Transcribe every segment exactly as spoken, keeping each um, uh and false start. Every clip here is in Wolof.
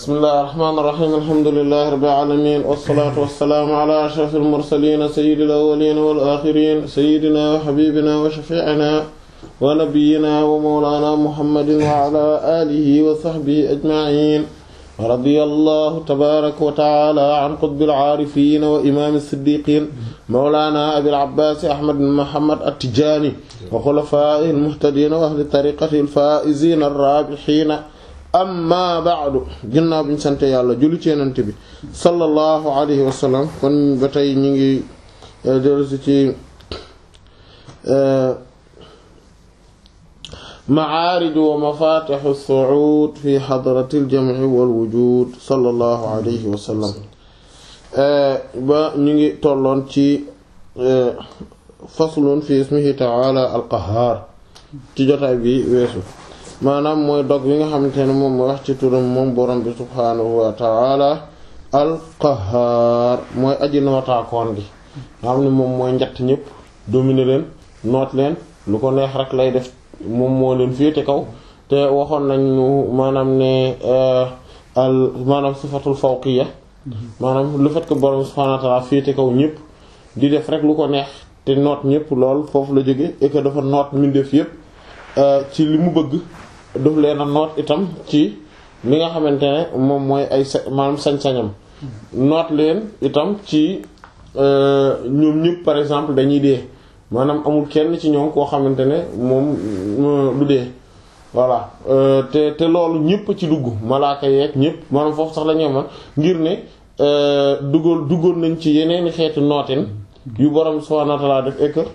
bismillahir rahmanir rahim alhamdulillahi rabbil alamin wassalatu wassalamu ala ashrafil mursalin sayyidil awwalin wal akhirin sayyidina wa habibina wa shafi'ina wa nabiyyina wa mawlana muhammadin wa ala alihi wa sahbihi ajma'in wa radiyallahu tabaraka wa ta'ala an qutbil arifin wa imam as-siddiqin mawlana abil abbas ahmad bin muhammad at-tijani wa khulafa'il muhtadin wa ahli tariqatil faizin ar-rabihin amma ba'du ginnaaw bi ñu sant yàlla julli ci Yonent bi sallallahu alayhi wa sallam kon ba tey ñu ngi dellusi ci ma'aarij wa mafaatih as-su'uud fi hadrati al-jam'i wal wujuud sallallahu alayhi wa sallam ba ñu ngi tolloon ci faslun fi ismihi ta'ala al-qahhaar ci jotaay bi weesu maanaam mooy dog bi nga xamante ne moom mooy wax ci turam moom borom bi subhaanahu wa ta'ala al-qahhaar mooy aji nootaakoon gi nga xam ne moom mooy njatt ñëpp dominer leen noot leen lu ko neex rek lay def moom moo leen féete kaw te waxoon nañu maanaam ne al maanaam sifatul fawqiyya maanaam le fait que borom bi subhaanahu wa ta'ala féete kaw ñëpp di def rek lu ko neex te noot ñëpp lool foofu la jóge et que dafa noot mbindeef yëpp ci li mu bëgg daf leen a noot itam ci li nga xamante ne moom mooy ay sa maanaam sañ-sañam noot leen itam ci ñoom ñëpp par exemple dañuy dee maanaam amul kenn ci ñoom koo xamante ne moom du dee voilà te te loolu ñëpp ci dugg malaaka yeeg ñëpp maanaam foofu sax la ñu amoon ngir ne duggoon duggoon nañ ci yeneeni xeetu nootin yu borom subhaanahu wa ta'aala def ek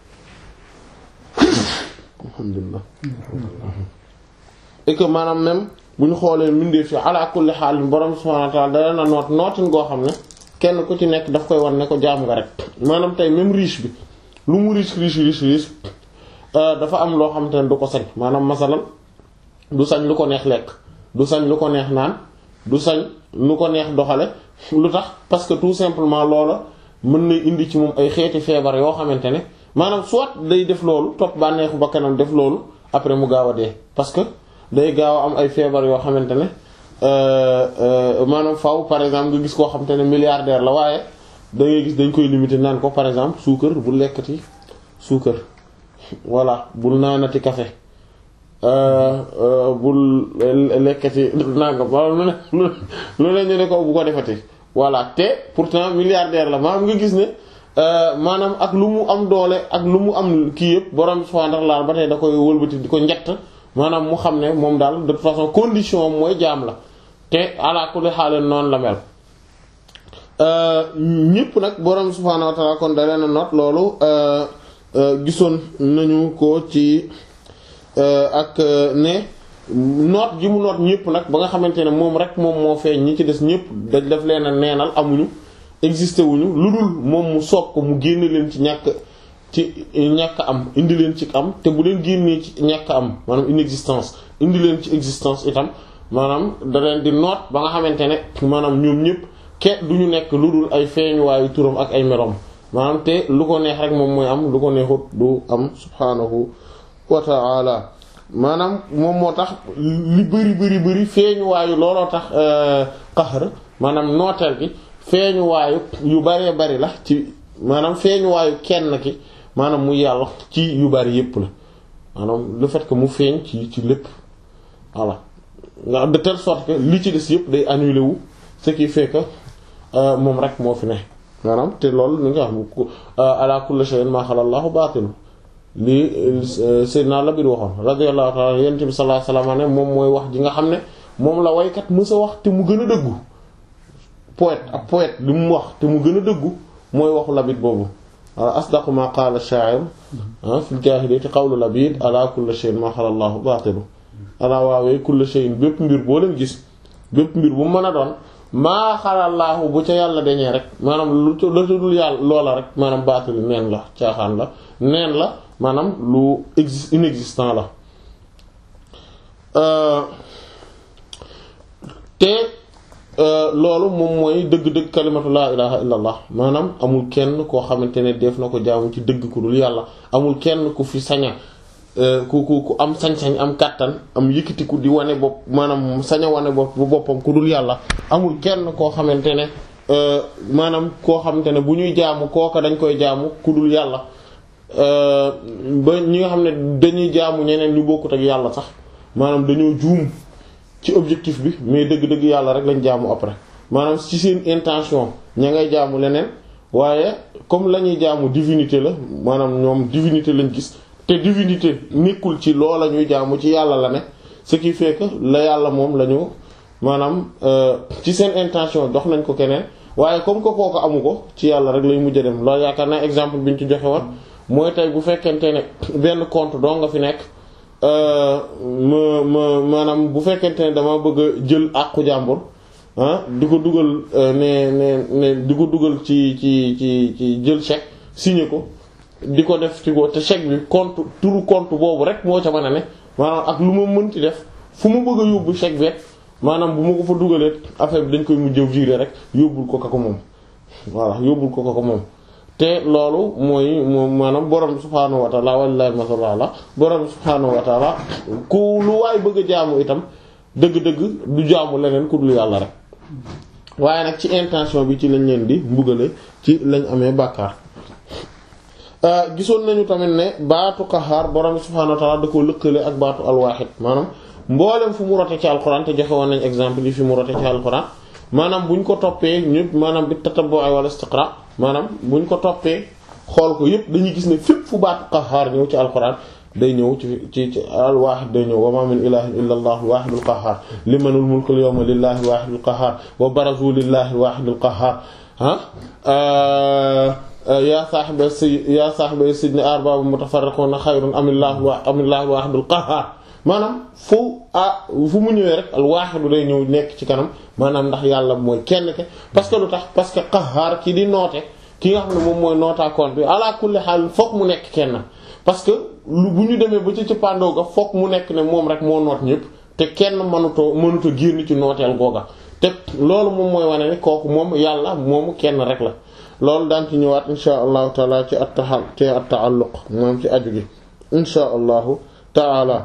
alhamdulillah et que maanaam même bu ñu xoolee mbindeef fi ala kulli xaal borom subhaanahu wa ta'aala da na noot nootin goo xam ne kenn ku ci nekk daf koy wan ne ko jaam nga rek maanaam tey même riche bi lu mu riche riche riche riche dafa am loo xam te ne du ko sañ maanaam masalan du sañ lu ko neex lekk du sañ lu ko neex naan du sañ lu ko neex doxale lu tax parce que tout simplement loola mën na indi ci moom ay xeeti feebar yoo xamante ne maanaam soit day def loolu topp bànneexu ba kanam def loolu après mu gaaw a dee parce que day gaaw a am ay feebar yoo xamante ne maanaam faw par exemple nga gis koo xamante ne milliardaire la waaye da ngay gis dañ koy limiter naan ko par exemple suukar bul lekkati suukar voilà bul naanati café bul lekkati nanga ba lu ne lu ne ñu ne ko bu ko defati voilà te pourtant milliardaire la maanaam nga gis ne maanaam ak lu mu am doole ak lu mu am kii yëpp borom subhaanahu wa ta'aala ba tey da koy wëlbati di ko njett maanaam mu xam ne moom daal de toute façon condition mooy jaam la te ala kulli haal noonu la mel ñëpp nag borom subhaanahu wa ta'aala kon da leen a noot loolu gisoon nañu ko ci ak ne noot ji mu noot ñëpp nag ba nga xamante ne moom rek moom moo feeñ ñi ci des ñëpp dañ def leen a neenal amuñu existé wuñu lu dul moom mu soob ko mu génne leen ci ñàkk ci ñàkk am indi leen ci am te bu leen génnee ci ñàkk am maanaam inexistence indi leen ci existence itam maanaam da leen di noot ba nga xamante ne maanaam ñoom ñëpp ke du ñu nekk lu dul ay feeñuwaayu turam ak ay merom maanaam te lu ko neex rek moom mooy am lu ko neexut du am subhaanahu wa ta'ala maanaam moom moo tax li bari bari bari feeñuwaayu looloo tax qahr maanaam nooteel gi feeñuwaayu yu baree bari la ci maanaam feeñuwaayu kenn ki maanaam mu yàlla ci yu bari yépp la maanaam le fait que mu feeñ ci ci lépp voilà nga de telle sorte que li ci des yépp day annulé wu ce qui fait que moom rek moo fi ne maanaam te loolu li nga xam ala kulli shay'in ma khala Allahu batil li Seydina Labid waxoon radiyallahu ta'ala yonent bi sallallahu alayhi wasallam ne moom mooy wax ji nga xam ne moom la waykat mësa wax te mu gën a dëggu poète ak poète li mu wax te mu gën a dëggu mooy waxu Labid boobu wala asdaqu ma qaala ash-sha'ir fi al-jaahiliyyati qawlu Labid ala kulli shay'in ma khala Allahu baatilu ala waawee kulli shay'in bépp mbir boo leen gis bépp mbir bu mën a doon maa khala Allahu bu ca yàlla dañee rek maanaam lu la dul yàlla loola rek maanaam baatilu neen la caaxaan la neen la maanaam lu existe inexistant la te loolu moom mooy dëgg-dëgg kalimatu laa ilaha illa allah maanaam amul kenn koo xamante ne def na ko jaamu ci dëgg ku dul yàlla amul kenn ku fi saña ku ku ku am sañ-sañ am kàttan am yëkkatiku di wane bopp maanaam sañ a wane bopp bu boppam ku dul yàlla amul kenn koo xamante ne maanaam koo xamante ne bu ñuy jaamu kooka dañ koy jaamu ku dul yàlla ba ñi nga xam ne dañuy jaamu ñeneen ñu bokkut ak yàlla sax maanaam dañoo juum ci objectif bi mais dëgg-dëgg yàlla rek lañ jaamu après maanaam ci seen intention ña ngay jaamu leneen waaye comme la ñuy jaamu divinité la maanaam ñoom divinité lañ gis te divinité nekkul ci loola ñuy jaamu ci yàlla la ne ce qui fait que la yàlla moom la ñu maanaam ci seen intention jox nañ ko keneen waaye comme que kooku amu ko ci yàlla rek lay mujj a dem loolu yaakaar naa exemple bi ñu ci joxe woon mooy tey bu fekkente ne benn compte doo nga fi nekk ma ma maanaam bu fekkente ne dama bëgg a jël àqu jàmbur ah di ko dugal ne ne ne di ko dugal ci ci ci ci jël chèque signé ko di ko def ci ko te chèque bi compte turu compte boobu rek moo ca mën a ne maanaam ak lu ma mënti def fu mu bëgg a yóbbu chèque bi maanaam bu ma ko fa dugalee affaire bi dañ koy mujjee virer rek yóbbul ko ka ko moom voilà yóbbul ko ka ko moom te loolu mooy moom maanaam borom subhaanahu wa ta'ala walillahi masallu ala borom subhaanahu wa ta'ala ku lu waay bëgg a jaamu itam dëgg-dëgg du jaamu leneen ku dul yàlla rek waaye nag ci intention bi ci lañ leen di mbugale ci lañ amee bàkkaar gisoon nañu tamit ne baatu qahaar borom subhaanahu wa ta'ala da koo lëkkale ak baatu alwaahid maanaam mboolem fu mu rote ci alquran te joxe woon nañ exemple yi fi mu rote ci alquran maanaam buñ ko toppee ñëpp maanaam bi tatabbu wala istiqra maanaam buñ ko toppee xool ko yëpp dañuy gis ne fépp fu baatu qahaar ñëw ci alquran day ñëw ci ci ci al-waahid day ñëw wa ma min ilahin illa allah al-waahidul qahhaar limanul mulku al-yawma lillahi al-waahidil qahhaar wa barazu lillahi al-waahidil qahhaar ah yaa saahiba si yaa saahiba sijni arbabun mutafarriquna xayrun amillahu amillahu al-waahidul qahhaar maanaam fu ah fu mu ñëwee rek al-waahid day ñëw nekk ci kanam maanaam ndax yàlla mooy kenn ke parce que lu tax parce que qahhaar ki di noote ki nga xam ne moom mooy nootaakoon bi ala kulli haal fokk mu nekk kenn parce que lu bu ñu demee ba ci ci pandoo ga fokk mu nekk ne moom rek moo noot ñëpp te kenn mënutoo mënutoo génn ci nooteel googa te loolu moom mooy wane ne kooku moom yàlla moomu kenn rek la loolu daan ci ñëwaat insha allahu taala ci at-tahal ci at-ta'alluq moom ci aju gi insha allahu taala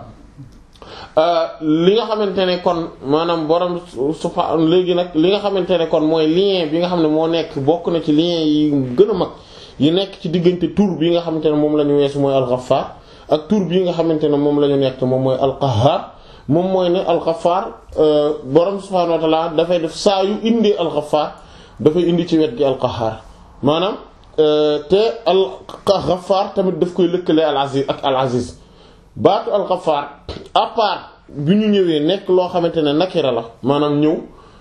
li nga xamante ne kon maanaam borom subha léegi nag li nga xamante ne kon mooy lien bi nga xam ne moo nekk bokk na ci lien yi gën a mag yi nekk ci diggante tur bi nga xamante ne moom la ñu weesu mooy al-Ghaffar ak tur bii nga xamante ne moom la ñu nekk moom mooy al-Qahhar moom mooy ne al-Ghaffar borom subhaanahu wa ta'ala dafay def saa yu indi al-Ghaffar dafay indi ci wet gi al-Qahhar maanaam te al-Ghaffar tamit daf koy lëkkale al-Aziz ak al-Aziz baatu al-Ghaffar à part bi ñu ñëwee nekk loo xamante ne nakira la maanaam ñëw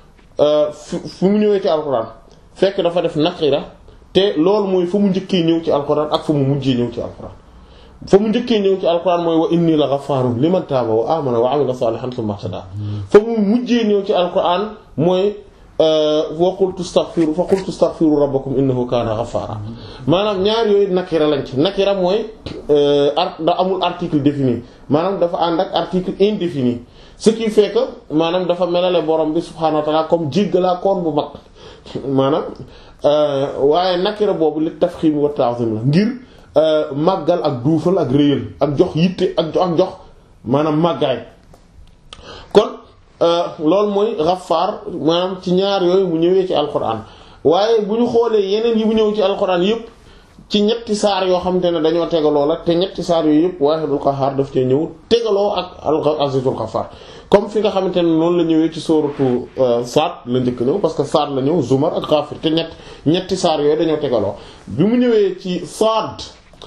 fu mu ñëwee ci alquran fekk dafa def nakira te loolu mooy fa mu njëkkee ñëw ci alquran ak fa mu mujjee ñëw ci alquran fa mu njëkkee ñëw ci alquran mooy wa inni la ghaffarun liman taaba wa amana wa amila salihan thumma ihtada fa mu mujjee ñëw ci alquran mooy wa qultu astaghfiru fa qultu astaghfiru rabbakum innahu kana ghaffara maanaam ñaar yooyu nakira lañ ci nakira mooy art da amul article défini maanaam dafa ànd ak article indéfini ce qui fait que maanaam dafa melale borom bi subhanahu wa ta'ala comme jéggalaa koon bu mag maanaam waaye nakira boobu li tafxim wa ta'zim la ngir màggal ak duufal ak réyal ak jox yitte ak jox ak jox maanaam màggaay kon loolu mooy Ghaffar maanaam ci ñaar yooyu mu ñëwee ci alquran waaye bu ñu xoolee yeneen yi mu ñëw ci alquran yépp ci ñetti saar yoo xamante ne dañoo tegaloo la te ñetti saar yooyu yépp Waahidul Qahhaar daf cee ñëw tegaloo ak al-Azizul Ghaffar comme fi nga xamante ne noonu la ñëwee ci sooratu Saad la njëkk ñëw parce que Saad la ñëw Zumar ak Ghafir te ñett ñetti saar yooyu dañoo tegaloo bi mu ñëwee ci Saad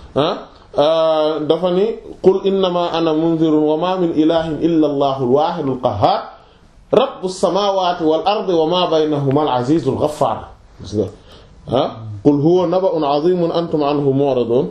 ah dafa ni qul innama ana munzirun wa ma min ilahin illa allahul waahidul qahhaar rabbus samaawaati wal ardi wa ma baynahuma al azizul ghaffar gis nga ah qul huwa naba'un azimun antum anhu mu'ridun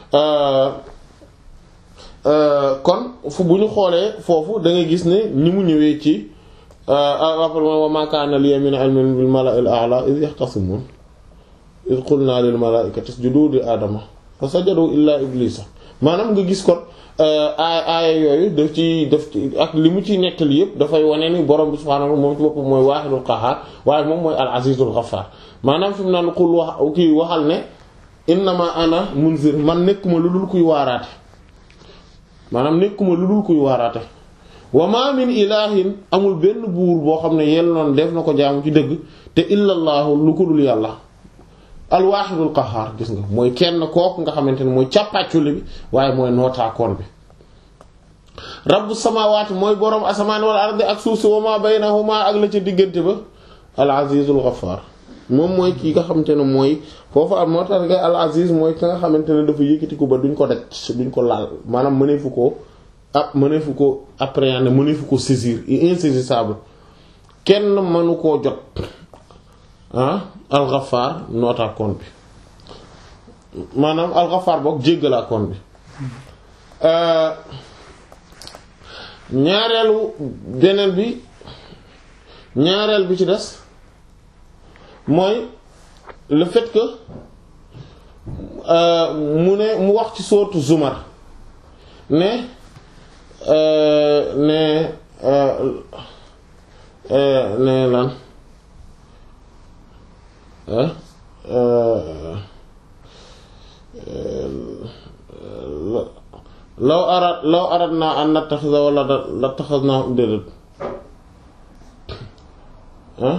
kon fu bu ñu xoolee foofu da ngay gis ne ni mu ñëwee ci wa ma kaana liya min ilmin bil mala'il a'la idh yahtasimun idh qulna lil mala'ikati isjudu li aadama fa sajadu illa iblisa maanaam nga gis kon aay aaya yooyu daf ci daf ci ak li mu ciy nettali yëpp dafay wane ni borom bi subhaanahu wa ta'ala moom ci boppam mooy waahidul qahhaar waaye moom mooy al azizul ghaffar maanaam fi mu naan xul wax kii waxal ne innama ana munzir man nekkuma lu dul kuy waaraate maanaam nekkuma lu dul kuy waaraate wa ma min ilahin amul benn buur boo xam ne yell noonu def na ko jaamu ci dëgg te illallaahu lu ko dul yàlla alwaaxidul qahaar gis nga mooy kenn kooku nga xamante ne mooy càppaaculi bi waaye mooy nootaakoon bi rabbu samaawaati mooy boroom asamaan wal ardi ak suuf si wa ma baynahuma ak la ca diggante ba al azizul ghaffar moom mooy kii nga xamante ne mooy foofu am moo tax nga al aziz mooy ki nga xamante ne dafa yëkkati ko ba duñ ko daj duñ ko laal maanaam mëneefu ko ah mëneefu ko appréhender mëneefu ko saisir insaisissable kenn mënu koo jot ah al ghaffar nootaakoon bi maanaam al ghaffar boog jéggalaakoon bi ñaareelu beneen bi ñaareel bi ci des mooy le fait que mu ne mu wax ci sourate Zumar ne ne ne lan law arad law aradna an nattakhidha waladan lattakhadna déedéet ah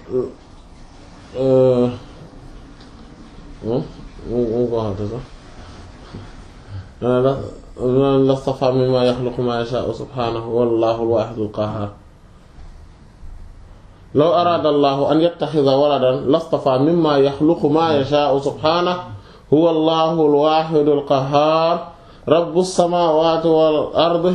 mu ko waxate sax lastafa mimma yakhluqu ma yasha'u subhanahu wallahu al-wahidul qahhar law arada allahu an yattakhidha waladan lastafa mimma yakhluqu ma yasha'u subhanahu huwa allahu al-wahidul qahhar rabbus samawati wal ardi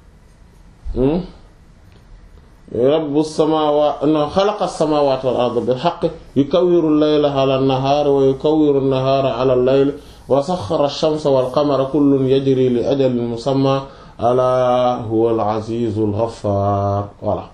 rabbus samawati no xalaqas samawati wal ardi bil haqqi yukawwiru al-layla ala an-nahari wa yukawwiru an-nahara ala al-layli wa sakhkhara ash-shamsa wal qamara kullun yajri li ajalin musamma ala huwa al-azizul ghaffar voilà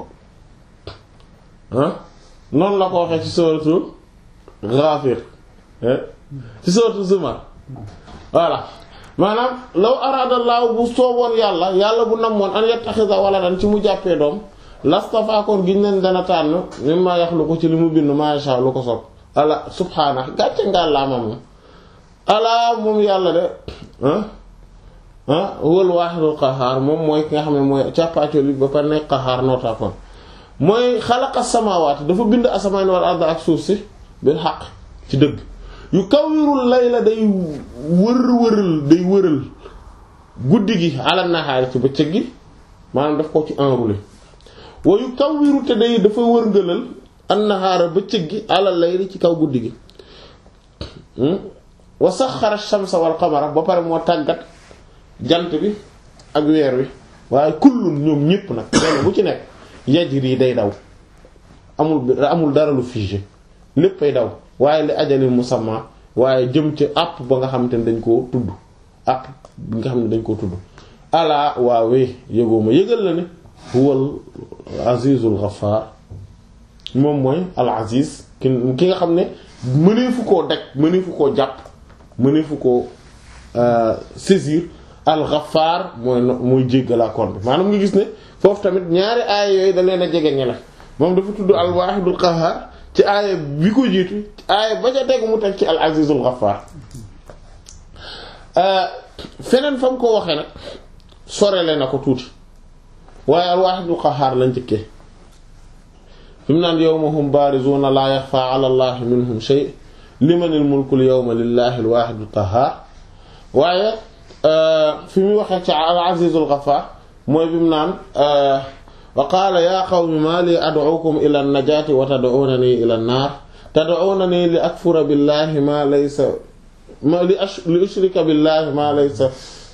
ah noonu la ko waxee ci sourate Ghafir ci sourate Zumar voilà maanaam law aradallahu bu sooboon yàlla yàlla bu namoon an yattakhidha waladan ci mu jàppee doom lastafaakoon giñ leen dana tànn mimma yakhluqu ci li mu bind ma yasha lu ko sopp ala subhaana gàcce ngaa laa ma moom alaa moom yàlla de ah ah huwal waahidul qahaar moom mooy ki nga xam ne mooy càppaacoo li ba pare nekk qahaar nootaakoon mooy xalaqa samaawaati dafa bind asamaan wal arda ak suuf si bil haqq ci dëgg yu kawwirul layla day wër wëral day wëral guddi gi ala nahaari ci bëccëg gi maanaam daf ko ci enroulé wa yu kawwiru te day dafa wërngëlal an nahaara bëccëg gi ala layli ci kaw guddi gi wa saxxara shamsa wal qamara ba pare moo tàggat jant bi ak weer wi waaye kullun ñoom ñépp nag benn bu ci nekk yajri day daw amul amul dara lu figé léppay daw waaye li ajalin musamma waaye jëm ci àpp ba nga xamante ne dañ koo tudd àpp bi nga xam ne dañ koo tudd alaa waawee yëgoo ma yëgal la ne huwal azizul ghaffar moom mooy al aziz ki ki nga xam ne mëneefu koo daj mëneefu koo jàpp mëneefu koo saisir al ghaffar mooy mooy jéggalaakoon bi maanaam nga gis ne foofu tamit ñaari aaya yooyu da leen a jege ñele moom dafa tudd al wahidul qahhar ci aaya bi ko jiitu aaya ba ca tegu mu teg ci al azizul ghaffar feneen fa mu ko waxee nag sorele na ko tuuti waaye al wahidul qahhar lañ njëkkee fi mu naan yawma hum barizuna la yaxfa ala allahi minhum shay limanil mulkul yawma lillahi al wahidul qahhar waaye fi mu waxee ci al azizul ghaffar mooy bi mu naan wa qaala yaa qawmi maa li ad'ukum ila an-najaati wa tad'uunanii ila an-naar tad'uunanii li akfura billahi maa laysa ma li li ushrika billahi maa laysa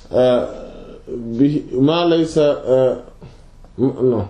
bi maa laysa non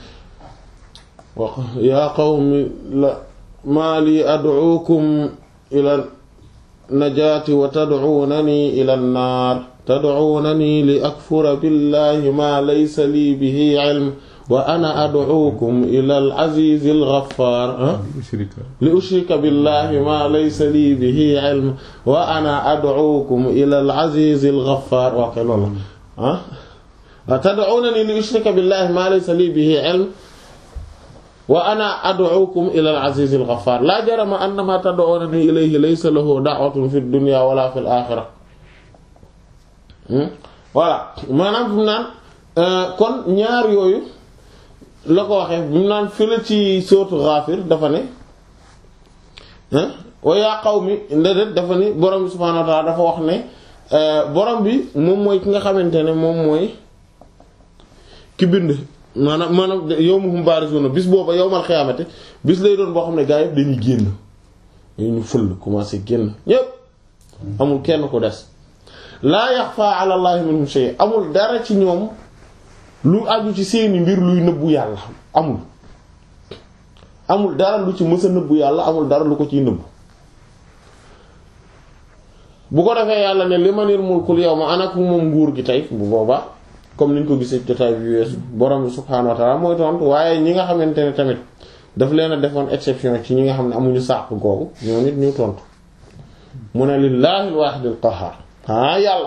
yaa qawmi maa li ad'ukum ila an-najaati wa tad'uunanii ila an-naar tad'uunanii li akfura billahi maa laysa lii bihi ilm wa ana ad'uukum ila al-aziz al-ghaffar li ushrika billahi ma laysa li bihi ilm wa ana ad'uukum ila al-aziz al-ghaffar wa loolu ah tad'uunani li ushrika billahi ma laysa li bihi ilm wa ana ad'uukum ila al-aziz al-ghaffar la jarama anna ma tad'uunani ilayhi laysa lahu da'watun fi ad-dunya wala fi al-akhirah voilà maanaam fi mu naan kon ñaar yooyu la ko waxee bi mu naan fële ci sourate Ghafir dafa ne wa yaa qawmi ndedet dafa ni borom bi subhaanahu wa ta'ala dafa wax ne borom bi moom mooy ki nga xamante ne moom mooy ki bind maanaam maanaam yawmuhum barizuna bis booba yawmal xiyaamati bis lay doon boo xam ne gaa yëpp dañuy génn ñu fël commencé génn ñépp amul kenn ku des laa yaxfa ala allahi minhum shay amul dara ci ñoom lu aju ci seeni mbir luy nëbbu yàlla amul amul dara lu ci mës a nëbbu yàlla amul dara lu ko ciy nëbbu bu ko defee yàlla ne limanil mulkul yawma anaku moom nguur gi tey bu boobaa comme niñ ko gisee jotaay bi weesu borom bi subhaanahu wa ta'ala mooy tontu waaye ñi nga xamante ne tamit daf leen a defoon exception ci ñi nga xam ne amuñu sàq googu ñoo nit ñu tontu mu ne lillahi al-wahidil qahhar ah yàlla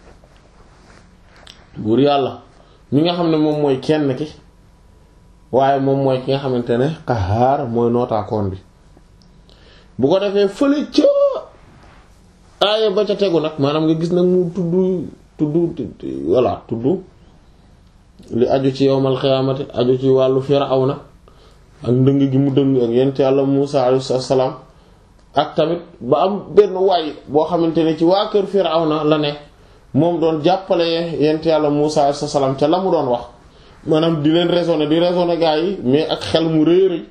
buur yàlla mi nga xam ne moom mooy kenn ki waaye moom mooy ki nga xamante ne qahhar mooy nootaakoon bi bu ko defee fële ca aaya ba ca tegu nag maanaam nga gis nag mu tudd tudd voilà tudd li aju ci yawmal xiyaamati aju ci wàllu Firawna ak ndëng gi mu dëng ak yent yàlla Muusaa alayhi salaam ak tamit ba am benn waay boo xamante ne ci waa kër Firawna la ne moom doon jàppale yent yàlla Muusaa alayhi salaam ca la mu doon wax maanaam di leen raisonner di raisonner gaa yi mais ak xel mu rëy rëy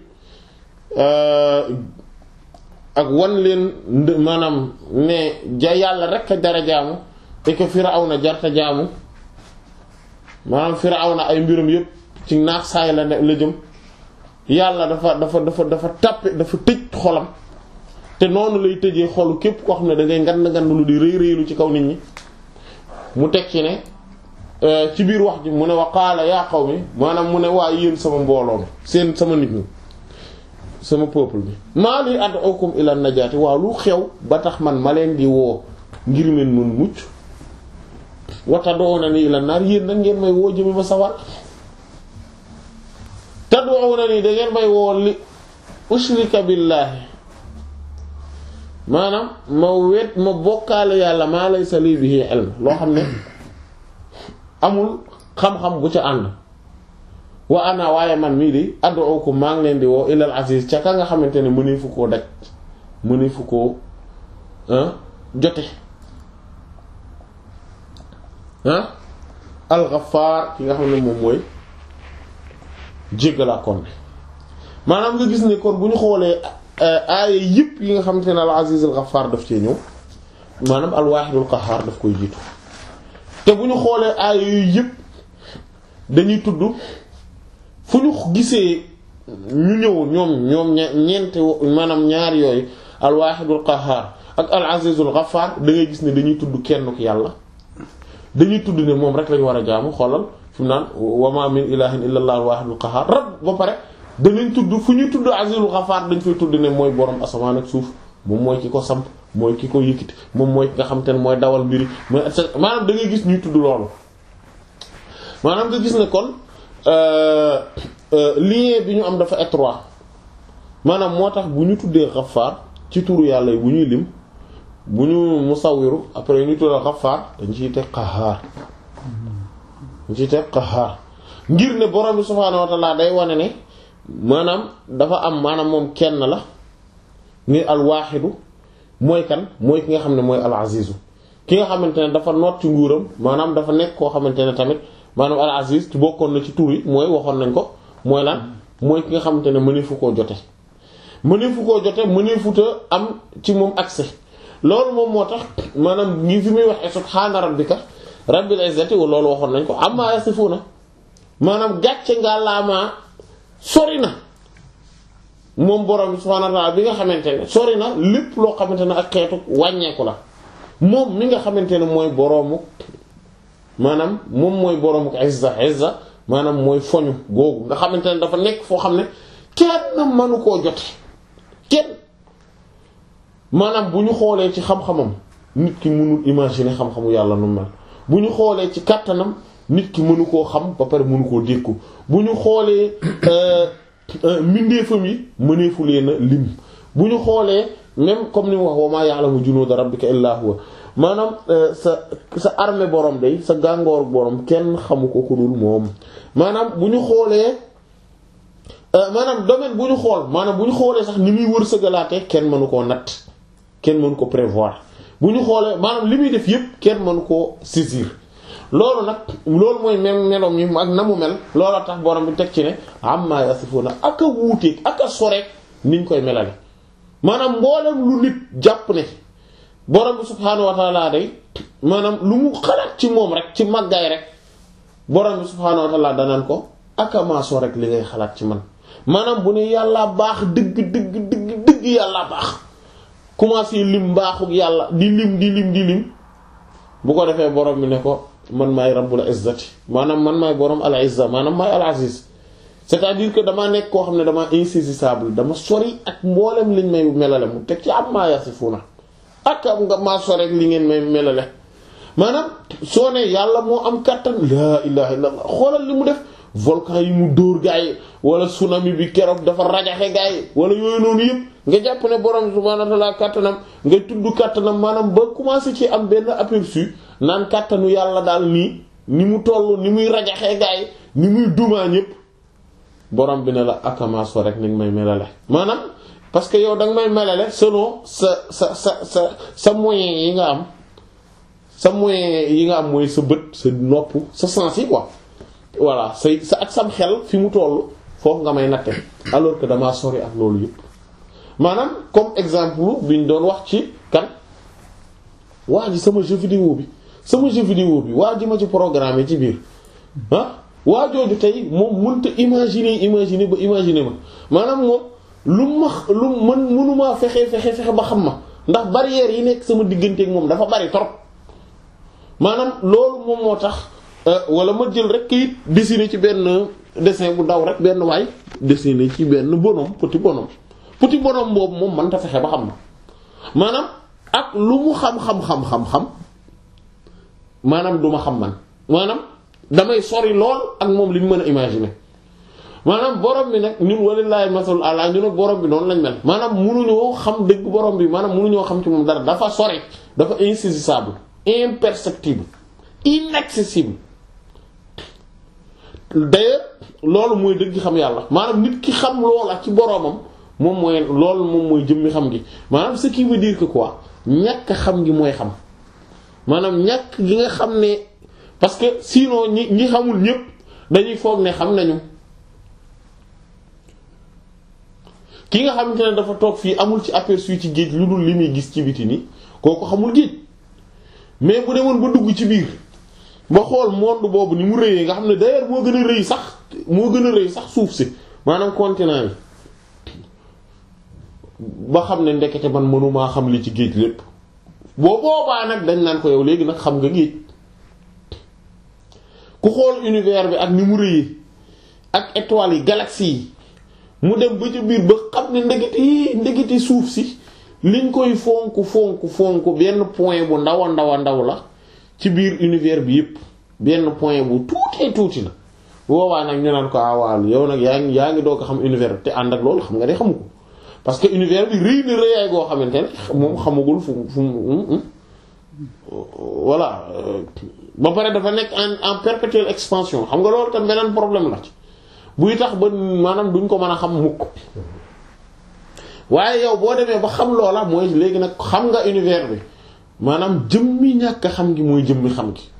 ak wan leen maanaam ne ja yàlla rek a dara jaamu et que Firawna jarta jaamu maanaam Firawna ay mbiram yépp ci naax saay la la jëm yàlla dafa dafa dafa dafa tàppe dafa tëj xolam te noonu lay tëjee xolu képp koo xam ne da ngay ngand ngand lu di rëy rëylu ci kaw nit ñi mu teg ci ne ci biir wax ji mu ne wa qaala yaa qawmi maanaam mu ne waa yéen sama mbooloo mi seen sama nit ñi sama peuple bi maa li ad'ukum ila najaati waaw lu xew ba tax man ma leen di woo ngir men mun mucc wata doona ni ila naar yéen nag ngeen may woo jëme ma sawar te doona ni da ngeen may woo li ushrika billaahi maanaam ma wet ma bokkaale yàlla maa laysa li bihi ilm loo xam ne amul xam-xam bu ca ànd wa ana waaye man mii di ad'ukum maa ngi leen di woo ilal aziz ca ka nga xamante ne mënee fu koo daj mënee fu koo jote ah al-Ghaffar ki nga xam ne moom mooy jéggalaakoon bi maanaam nga gis ne kon bu ñu xoolee aaya yëpp yi nga xamante ne al-Aziz al-Ghaffar daf cee ñëw maanaam al-Wahid al-Qahhar daf koy jiitu te bu ñu xoolee aaya yooyu yëpp dañuy tudd fu ñu gisee ñu ñëw ñoom ñoom ñeenti maanaam ñaar yooyu al-Wahid al-Qahhar ak al-Aziz al-Ghaffar da ngay gis ne dañuy tudd kenn ku yàlla dañuy tudd ne moom rek lañu war a jaamu xoolal fi mu naan wa ma min ilahin illa allah al-wahid al-qahhar rab ba pare danañ tudd fu ñuy tudd azizul ghaffar dañ fay tudd ne mooy borom asamaan ak suuf moom mooy ki ko samp mooy ki ko yëkkati moom mooy ki nga xam te ne mooy dawal mbiri mooy maanaam da ngay gis ñuy tudd loolu maanaam nga gis ne kon lien bi ñu am dafa étroit maanaam moo tax bu ñu tuddee ghaffar ci turu yàlla yi bu ñuy lim bu ñu musawwiru après ñu tuddee ghaffar dañ ciy teg qahhar dañ ciy teg qahhar ngir ne borom bi subhaanahu wa ta'ala day wane ne maanaam dafa am maanaam moom kenn la ni al-waahidu mooy kan mooy ki nga xam ne mooy al-azizu ki nga xamante ne dafa noot ci nguuram maanaam dafa nekk koo xamante ne tamit maanaam al-aziz ci bokkoon na ci tur yi mooy waxoon nañ ko mooy lan mooy ki nga xamante ne mëneefu koo jote mëneefu koo jote mëneefu ta am ci moom accès loolu moom moo tax maanaam ngi fi muy waxee subhaana rabbika rabbil izzati wa loolu waxoon nañ ko amma yasifuna maanaam gàcce nga laamaa sori na moom borom subhaanahu wa ta'aala bi nga xamante ne sori na lépp loo xamante ne ak xeetu wàññeeku la moom mi nga xamante ne mooy boroomu maanaam moom mooy boroomu izza izza maanaam mooy foñu googu nga xamante ne dafa nekk foo xam ne kenn mënu koo jote kenn maanaam bu ñu xoolee ci xam-xamam nit ki mënul imaginer xam-xamu yàlla nu mel bu ñu xoolee ci kàttanam nit ki mënu koo xam ba pare mënu koo dékku bu ñu xoolee mbindeefam yi mëneefu leen a lim bu ñu xoolee même comme ni mu wax wa maa ya'lamu junuuda rabbika illaa huwa maanaam sa sa armée borom day sa gàngoor borom kenn xamu ko ku dul moom maanaam bu ñu xoolee maanaam domaine bu ñu xool maanaam bu ñu xoolee sax ni muy wërsëgalaate kenn mënu koo natt kenn mënu ko prévoir bu ñu xoolee maanaam li muy def yépp kenn mënu koo saisir loolu nag loolu mooy même meloom yi ak na mu mel looloo tax borom bi teg ci ne amma yasifuna ak a wuuteeg ak a soreek niñ koy melale maanaam mboolem lu nit jàpp ne borom bi subhaanahu wa ta'ala day maanaam lu mu xalaat ci moom rek ci màggaay rek borom bi subhaanahu wa ta'ala danaan ko ak a maa sorek li ngay xalaat ci man maanaam bu ne yàlla baax dëgg dëgg dëgg dëgg yàlla baax commencé lim baaxuk yàlla di lim di lim di lim bu ko defee borom bi ne ko man maay rabbul izzati maanaam man maay borom al izza maanaam maay al aziz c'est-à-dire que damaa nekk koo xam ne damaa insaisissable dama sori ak mboolem liñ may melale mu teg ci am maa yasifuna ak am nga maa sori ak li ngeen may melale maanaam soo ne yàlla moo am kàttan laa ilaha illallah xoolal li mu def volcan yi mu dóor gaa yi wala tsunami bi keroog dafa rajaxe gaa yi wala yooyu noonu yëpp nga jàpp ne borom subhanahu wa ta'ala kàttanam nga tudd kàttanam maanaam ba commencé ci am benn aperçu naan kàttanu yàlla daal nii ni mu toll ni muy rajaxee gaa yi ni muy dumaa ñëpp borom bi ne la akamaso rek ni nga may melale maanaam parce que yow danga may melale selon sa sa sa sa sa moyen yi nga am sa moyen yi nga am mooy sa bët sa nopp sa sens yi quoi voilà sa sa ak sam xel fi mu toll foofu nga may natte alors que damaa sori ak loolu yëpp maanaam comme exemple bi ñu doon wax ci kan waa ji sama jeu vidéo bi sama jeu vidéo bi waa ji ma ci programme ci biir ah waa jooju tey moom mënta imaginer imaginer ba imaginer ma maanaam moom lu ma lu mën mënumaa fexe fexe fexe ba xam ma ndax barrière yi nekk sama digganteeg moom dafa bari trop maanaam loolu moom moo tax wala ma jël rek kayit dessiner ci benn dessin bu ndaw rek benn waay dessiner ci benn bonhomme petit bonhomme petit bonhomme boobu moom mënta fexe ba xam ma maanaam ak lu mu xam-xam-xam-xam-xam maanaam du ma xam man maanaam damay sori lool ak moom li ñu mën a imaginer maanaam borom bi nag ñun walillahi masalul ala ñun ak borom bi noonu lañ mel maanaam munuñoo xam dëgg borom bi maanaam munuñoo xam ci moom dara dafa sori dafa insaisissable imperceptible inaccessible d'ailleurs loolu mooy dëgg xam yàlla maanaam nit ki xam loolu ak ci boromam moom mooy loolu moom mooy jëmmi xam gi maanaam ce qui veut dire que quoi ñàkk xam gi mooy xam maanaam ñàkk gi nga xam ne parce que sinon ñi ñi xamul ñépp dañuy foog ne xam nañu ki nga xamante ne dafa toog fii amul ci aperçu ci géej lu dul li muy gis ci biti ni kooku xamul géej mais bu demoon ba dugg ci biir ba xool monde boobu ni mu rëyee nga xam ne d'ailleurs moo gën a rëy sax moo gën a rëy sax suuf si maanaam continent yi ba xam ne ndekete man mënumaa xam li ci géej lépp boo boobaa nag dañ naan ko yow léegi nag xam nga géej ku xool univers bi ak ni mu rëyee ak étoiles yi galaxies yi mu dem ba ci biir ba xam ne ndekete yi ndekete suuf si liñ koy fonk fonk fonk benn point bu ndaw a ndaw a ndaw la ci biir univers bi yépp benn point bu tuutee tuuti la boobaa nag ñu naan ko awaal yow nag yaa ngi yaa ngi doo ko xam univers bi te ànd ak loolu xam nga de xamu ko parce que univers bi rëy na rëyaay goo xamante ne moom xamagul fu fu mu voilà ba pare dafa nekk en en perpétuelle expansion xam nga loolu tam beneen problème la ci buy tax ba maanaam duñ ko mën a xam mukk waaye yow boo demee ba xam loola mooy léegi nag xam nga univers bi maanaam jëmmi ñàkk xam gi mooy jëmmi xam gi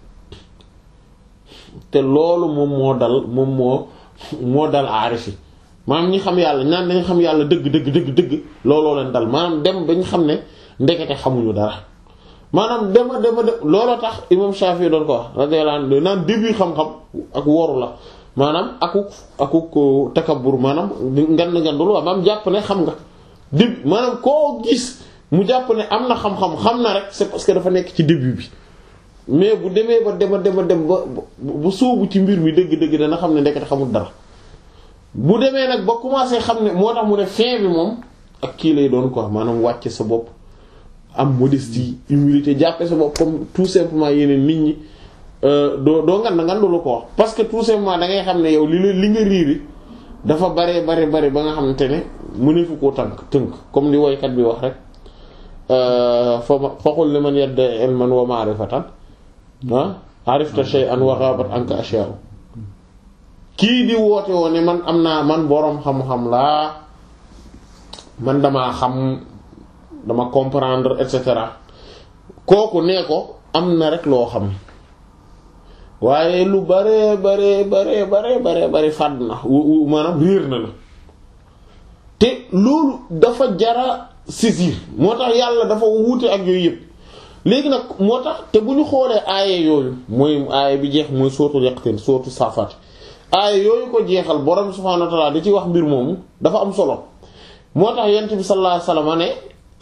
te loolu moom moo dal moom moo moo dal aarifi maanaam ñi xam yàlla ñaan dañu xam yàlla dëgg dëgg dëgg dëgg looloo leen dal maanaam dem ba ñu xam ne ndekete xamuñu dara maanaam dema dema dem looloo tax imam Shafi'i doon ko wax radiyallahu anhu naan début xam-xam ak woru la maanaam akuk akuk takabbur maanaam ngand ngandul waa maanaam jàpp ne xam nga début maanaam koo gis mu jàpp ne am na xam-xam xam na rek c'est parce que dafa nekk ci début bi mais bu demee ba dema dema dem ba bu sóobu ci mbir mi dëgg-dëgg dana xam ne ndekete xamul dara bu demee nag ba commencé xam ne moo tax mu ne fin bi moom ak kii lay doon quoi maanaam wàcce sa bopp am modestie humilité jàppe sa bopp comme tout simplement yeneen nit ñi doo doo ngan na ngan lu ko wax parce que tout simplement da ngay xam ne yow li la li nga riiri dafa bare bare bare ba nga xamante ne mënefu koo tënk tënk comme li woykat bi wax rek fa faqul liman yadda'i ilman wa ma'rifatan ah arifta shay'an wa ghabat anka ashya'u kii di woote woo ne man am naa man boroom xam-xam laa man damaa xam dama comprendre et cetera kooku nee ko am na rek loo xam waaye lu bare bare bare bare bare bare fàdd na maanaam réer na la te loolu dafa jara saisir moo tax yàlla dafa wuute ak yooyu yëpp léegi nag moo tax te bu ñu xoolee aaye yooyu mooy aaye bi jeex mooy sootul yaqtin sootu saafaat aaye yooyu ko jeexal borom subhaanahu wa ta'aala di ci wax mbir moomu dafa am solo moo tax yent bi sallallahu alayhi wasallam ne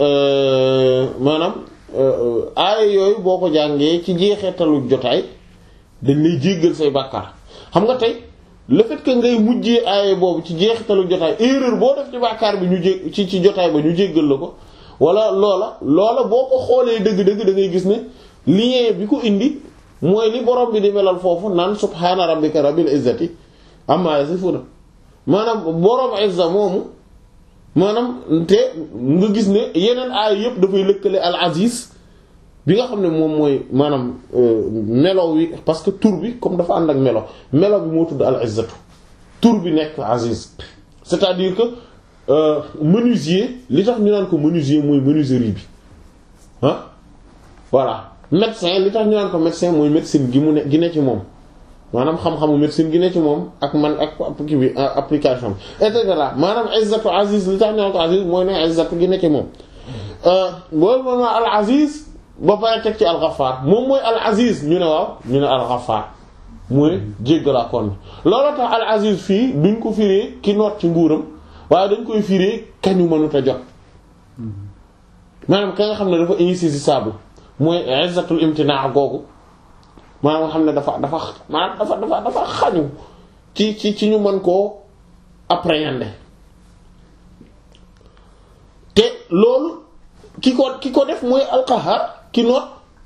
maanaam aaye yooyu boo ko jàngee ci jeexeetalu jotaay dañ lay jéggal say bàkkaar xam nga tey le fait que ngay mujjee aaye boobu ci jeexitalu jotaay erreur boo def ci bàkkaar bi ñu jé ci ci jotaay ba ñu jéggal la ko wala loola loola boo ko xoolee dëgg-dëgg da ngay gis ne lien bi ko indi mooy li borom bi di melal foofu naan subhaana rabbika rabbil izzati amma yasifuna maanaam borom izza moomu maanaam te nga gis ne yeneen aay yëpp dafay lëkkale al aziz bi nga xam ne moom mooy maanaam melo wi parce que tur bi comme dafa ànd ak melo melo bi moo tudd al izzatu tur bi nekk aziz c'est-à-dire que euh, menuisier li tax ñu naan ko menuisier mooy menuiserie bi ah voilà médecin li tax ñu naan ko médecin mooy médecine gi mu ne gi ne ci moom maanaam xam-xamu médecine gi ne ci moom ak man ak kii bi application bi et cetera maanaam izzatu aziz li tax ñu naan ko aziz mooy ne izzatu gi ne ci moom boobu moom al aziz ba pare teg ci al-Ghaffar moom mooy al-Aziz ñu ne waaw ñu ne al-Ghaffar mooy jéggalaakoon loolu tax al-Aziz fii duñ ko firee ki noot ci nguuram waaye dañ koy firee kañu mënut a jot maanaam ka nga xam ne dafa insaisissable mooy izzatul imtinaa googu maanaam nga xam ne dafa dafa maanaam dafa dafa dafa xañu ci ci ci ñu mën koo appréhender te loolu ki ko ki ko def mooy al-Qahhar ki noot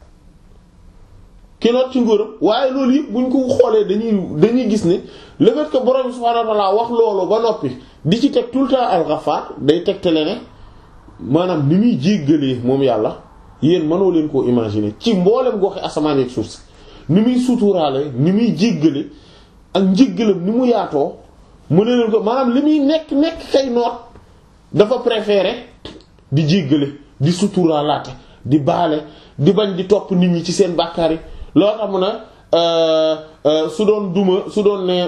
ki noot ci nguuram waaye loolu yëpp buñ ko xoolee dañuy dañuy gis ne le fait que borom subhaanahu wa ta'aala wax loolu ba noppi di ci teg tout le temps al-Ghaffar day tegtale ne maanaam ni muy jéggalee moom yàlla yéen mënoo leen koo imaginer ci mboolem goxi asamaan ak suuf si ni muy suturaale ni muy jéggale ak njéggalam ni mu yaatoo mu ne leen ko maanaam li muy nekk nekk kay noot dafa préférer di jéggale di suturaalaate di baale di bañ di topp nit ñi ci seen bàkkaar yi loo tax mu ne su doon duma su doon ne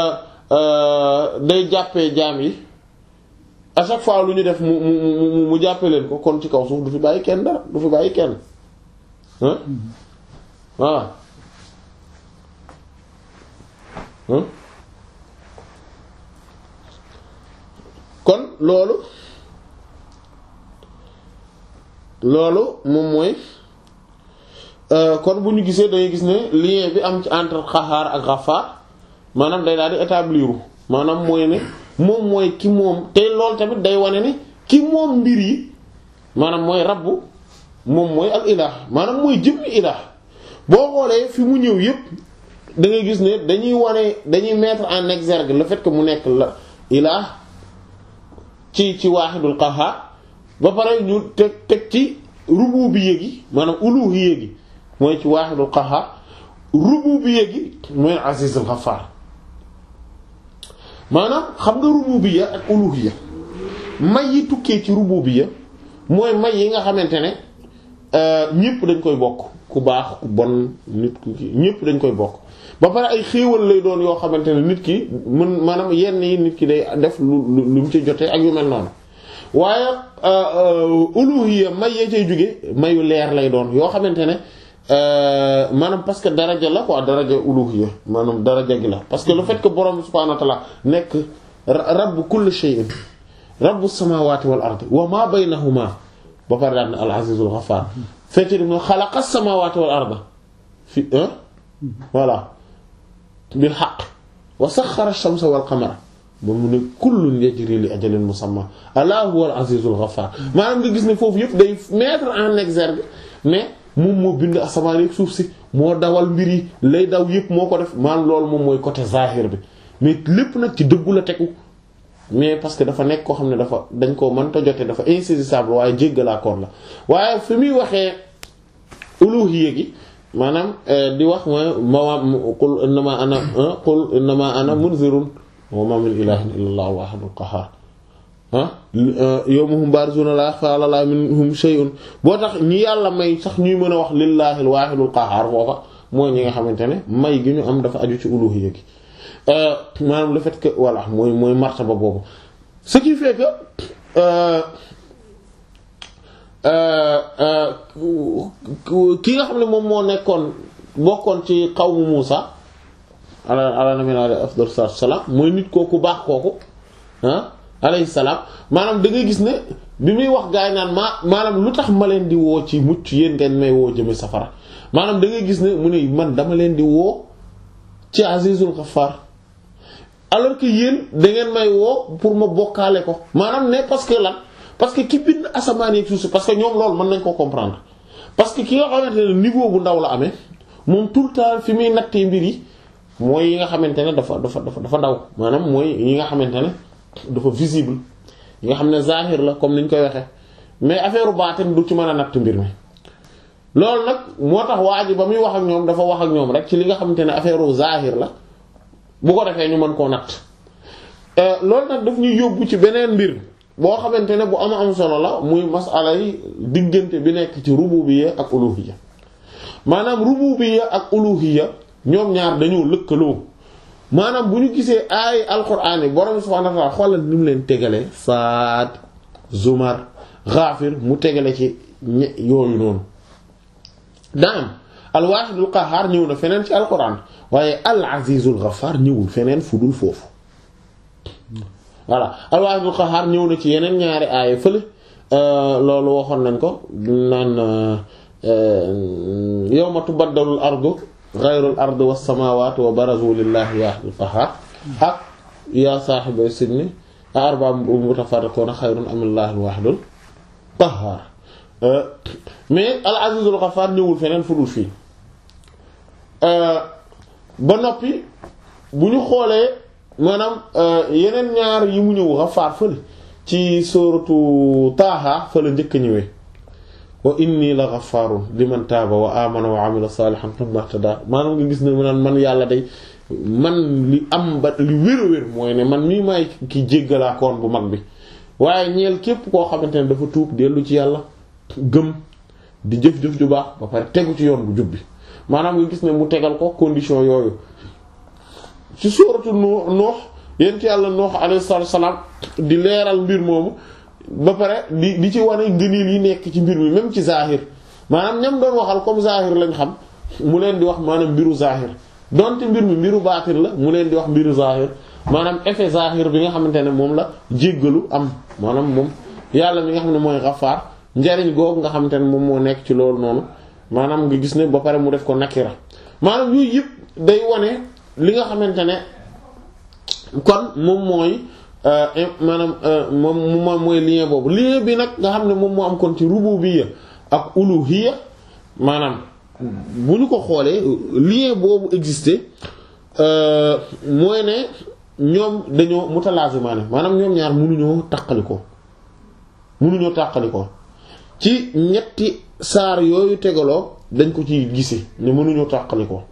day jàppee jaam yi à chaque fois lu ñu def mu mu mu jàppee leen ko kon ci kaw suuf du fi bàyyi kenn dara du fi bàyyi kenn ah voilà kon loolu loolu moom mooy kon bu ñu gisee dangay gis ne lien bi am ci entre Qahhar ak Ghaffar maanaam day daal di établir maanaam mooy ne moom mooy ki moom te loolu tamit day wane ne ki moom mbir yi maanaam mooy rabbu moom mooy al ilah maanaam mooy jëmmi ilah boo xoolee fi mu ñëw yépp da ngay gis ne dañuy wane dañuy mettre en exergue le fait que mu nekk la ilah ci ci waahidul qahhar ba pare ñu teg teg ci rububiyya gi maanaam uluhiyya gi mooy ci waahidul qahhar rububiyya gi mooy azizul ghaffar maanaam xam nga rububiyya ak uluhiyya may yi tukkee ci rububiyya mooy may yi nga xamante ne ñépp dañ koy bokk ku baax ku bon nit ku ñépp dañ koy bokk ba pare ay xéewal lay doon yoo xamante ne nit ki mën maanaam yenn yi nit ki day def lu lu mu ci jotee ak yu mel noonu waaye uluhiyya may yee cay jóge mayu leer lay doon yoo xamante ne maanaam parce que daraja la quoi daraja uluhiyya maanaam daraja gi la parce que le fait que borom subhaanahu wa ta'ala nekk rabbu kulli shay'in rabbu samawati wal ardi wa ma baynahuma ba pare daan al azizul ghaffar fekk na xalaqa samawati wal arda fi voilà bil haqq wa saxxara ash-shamsa wal qamara ba mu ne kullun yajri li ajalin musamma ala huwa al azizul ghaffar maanaam nga gis ne foofu yëpp day mettre en exergue mais moom moo bind asamaan ak suuf si moo dawal mbir yi lay daw yëpp moo ko def maanaam loolu moom mooy côté zahir bi mais lépp nag ci dëggu la tegu mais parce que dafa nekk koo xam ne dafa dañ koo mënta jote dafa insaisissable waaye jéggalaakoon la waaye fi muy waxee uluhiyya gi maanaam di wax mooy ma qul innama ana qul innama ana munzirun wa ma min ilahin illa allah wahidul qahhar ah yawmuhum barizuna la yakhfa ala allahi minhum shay'un boo tax ñi yàlla may sax ñuy mën a wax lillahi al-wahidul qahhar foofa mooy ñi nga xamante ne may gi ñu am dafa aju ci uluhiyya gi maanaam le fait que voilà mooy mooy martaba boobu ce qui fait que ki nga xam ne moom moo nekkoon bokkoon ci qawmu Muusa ala ala nabiyina alayhi afdalu salaam mooy nit kooku baax kooku ah alayhi salaam maanaam da ngay gis ne bi muy wax gaay naan maa maanaam lu tax ma leen di woo ci mucc yéen ngeen may woo jëme safara maanaam da ngay gis ne mu ne man dama leen di woo ci Azizul Ghaffar alors que yéen da ngeen may woo pour ma bokkaale ko maanaam ne parce que lan parce que ki bind asamaan ak suuf parce que ñoom loolu mën nañ ko comprendre parce que ki nga xamante ne niveau bu ndaw la amee moom tout le temps fi muy nattee mbir yi mooy yi nga xamante ne dafa dafa dafa dafa ndaw maanaam mooy yi nga xamante ne dafa visible yi nga xam ne zahir la comme niñ koy waxee mais affaire baatin du ci mën a natt mbir mi. loolu nag moo tax waa ji ba muy wax ak ñoom dafa wax ak ñoom rek ci li nga xamante ne affaire zahir la bu ko defee ñu mën koo natt loolu nag daf ñuy yóbbu ci beneen mbir boo xamante ne bu am am solo la muy masala yi diggante bi nekk ci rububiyya ak uluhiyya maanaam rububiyya ak uluhiyya ñoom ñaar dañoo lëkkaloo maanaam bu ñu gisee ay alquran yi borom subhanahu wa ta'ala xoolal ni mu leen tegalee Saad Zumar Ghafir mu tegale ci yooyu noonu daam al-Wahidul Qahhar ñëw na feneen ci alquran waaye al-Azizul Ghaffar ñëwul feneen fu dul foofu voilà al-Wahidul Qahhar ñëw na ci yeneen ñaari aaya fële loolu waxoon nañ ko naan yawma tubaddalu al-ardu ghayrul ardi was samawati wa barazu lillahi wahidil qahhar ak yaa saahiba sijni arbabun mutafarriquna khayrun amillahi al-wahidul qahhar mais al-Azizul Ghaffar ñëwul feneen fu dul fii ba noppi bu ñu xoolee maanaam yeneen ñaar yi mu ñëw Ghaffar fële ci sooratu Taaha fële njëkk a ñëwee wa inni la ghaffarun liman taaba wa amana wa amila salihan thumma ihtada maanaam nga gis ne mu naan man yàlla day man li am ba li wér a wér mooy ne man mii maay ki jéggalaakoon bu mag bi waaye ñeel képp koo xamante ne dafa tuub dellu ci yàlla gëm di jëf-jëf ju baax ba pare tegu ci yoon bu jub bi maanaam nga gis ne mu tegal ko condition yooyu ci sooratu Nuh Nuh yent yàlla Nuh alayhi salaam di leeral mbir moomu ba pare di di ci wane ngëneel yi nekk ci mbir mi même ci zahir maanaam ñam doon waxal comme zahir lañ xam mu leen di wax maanaam mbiru zahir donte mbir mi mbiru baatin la mu leen di wax mbiru zahir maanaam effet zahir bi nga xamante ne moom la jéggalu am maanaam moom yàlla mi nga xam ne mooy Ghaffar njariñ googu nga xamante ne moom moo nekk ci loolu noonu maanaam nga gis ne ba pare mu def ko nakira maanaam yooyu yëpp day wane li nga xamante ne kon moom mooy maanaam moom moom mooy lien boobu lien bi nag nga xam ne moom moo am kon ci rububiyya ak uluhiyya maanaam bu ñu ko xoolee lien boobu existé mooy ne ñoom dañoo mutalazimaane maanaam ñoom ñaar mënuñoo tàqalikoo mënuñoo tàqalikoo ci ñetti saar yooyu tegaloo dañ ko ci gise ne mënuñoo tàqalikoo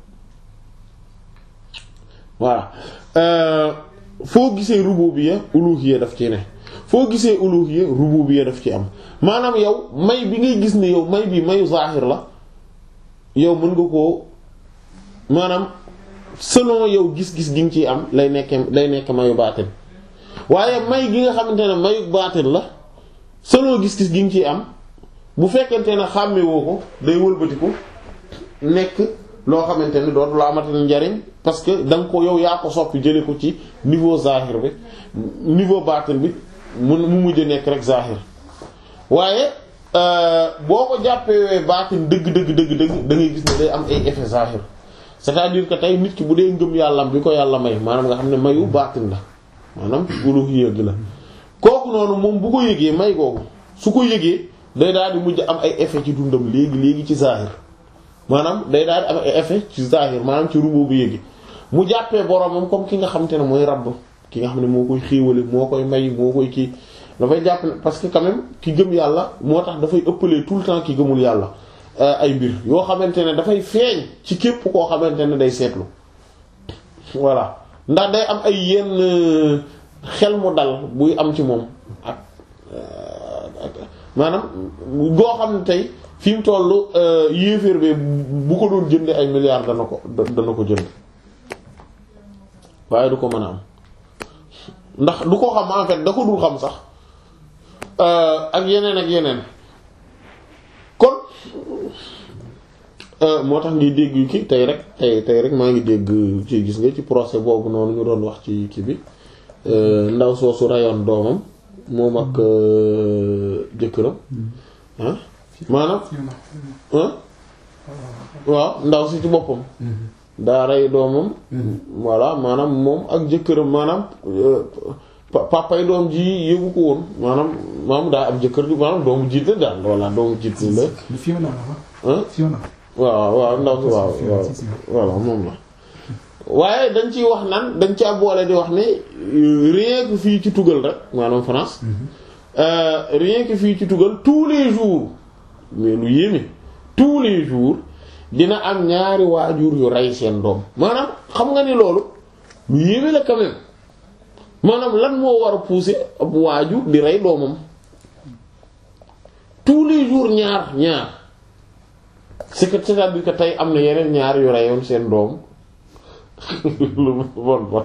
voilà foo gisee rububiyya uluhiyya daf ci ne foo gisee uluhiyya rububiyya daf ci am maanaam yow may bi ngay gis ne yow may bi mayu zahir la yow mën nga koo maanaam selon yow gis-gis gi nga ciy am lay nekkee lay nekk mayu baatin waaye may gi nga xamante ne mayu baatin la selon gis-gis gi nga ciy am bu fekkente ne xàmmewoo ko day wëlbatiku nekk loo xamante ne dootu la amati njariñ parce que da nga ko yow yaa ko soppi jële ko ci niveau zahir bi niveau baatin bi mu mu mujj nekk rek zahir waaye boo ko jàppee baatin dëgg dëgg dëgg dëgg da ngay gis ne day am ay effet zahir c'est-à-dire que tey nit ki bu dee ngëm yàllam bi ko yàlla may maanaam nga xam ne mayu baatin la maanaam uluhiyya gi la kooku noonu moom bu ko yëgee may googu su ko yëgee day daal di mujj am ay effet ci dundam léegi léegi ci zahir maanaam day daal di am ay effet ci zahir maanaam ci rububiyya gi mu jàppee boromam comme ki nga xamante ne mooy rabb ki nga xam ne moo koy xéewale moo koy may moo koy kii dafay jàpp ne parce que quand même ki gëm yàlla moo tax dafay ëppalee tout le temps ki gëmul yàlla ay mbir yoo xamante ne dafay feeñ ci képp koo xamante ne day seetlu voilà ndax day am ay yenn xel mu dal buy am ci moom ak maanaam goo xam ne tey fi mu toll yéeféer bi bu ko doon jënd ay milliards dana ko dana ko jënd waaye du ko mën a am ndax du ko xam en fait da ko dul xam sax ak yeneen ak yeneen kon moo tax ngi dégg ki tey rek tey tey rek maa ngi dégg ci gis nga ci procès boobu noonu ñu doon wax ci kii bi ndaw soosu rayoon doomam moom ak jëkkëram ah maanaam ah waaw ndaw si ci boppam daa rey doomam voilà maanaam moom ak jëkkëram maanaam papay doom ji yëgu ko woon maanaam maanaam daa am jëkkër ji maanaam doomu jiit la daal voilà doomu jiit la waaw waaw ndaw si waaw waaw voilà moom la waaye dañ ciy wax naan dañ ci boole di wax ne rien que fii ci tugal rek maanaam France rien que fii ci tugal tous les jours mais lu yéeme tous les jours dina am ñaari waajur yu rey seen doom maanaam xam nga ni loolu lu yéeme la quand même maanaam lan moo war a pousser ab waajur di rey doomam tous les jours ñaar ñaar c'est que c'est-à-dire que tey am na yeneen ñaar yu reyoon seen doom lu bon bon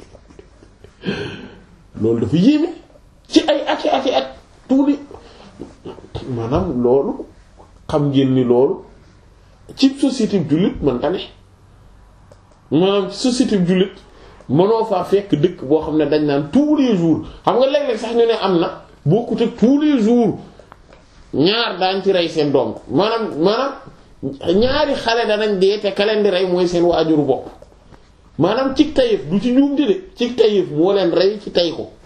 loolu dafa yéeme ci ay at i at i at tous les maanaam loolu xam ngeen ni loolu ci société jullit man ta ne maanaam ci société jullit mënoo faa fekk dëkk boo xam ne dañ naan tous les jours xam nga léeg-léeg sax ñu ne am na bokkut ak tous les jours ñaar daañ ci rey seen doom maanaam maanaam ñaari xale danañ dee te ka leen di rey mooy seen waajuru bopp maanaam cig tayëf du ci ñuum di de cig tayëf moo leen rey ci tay ko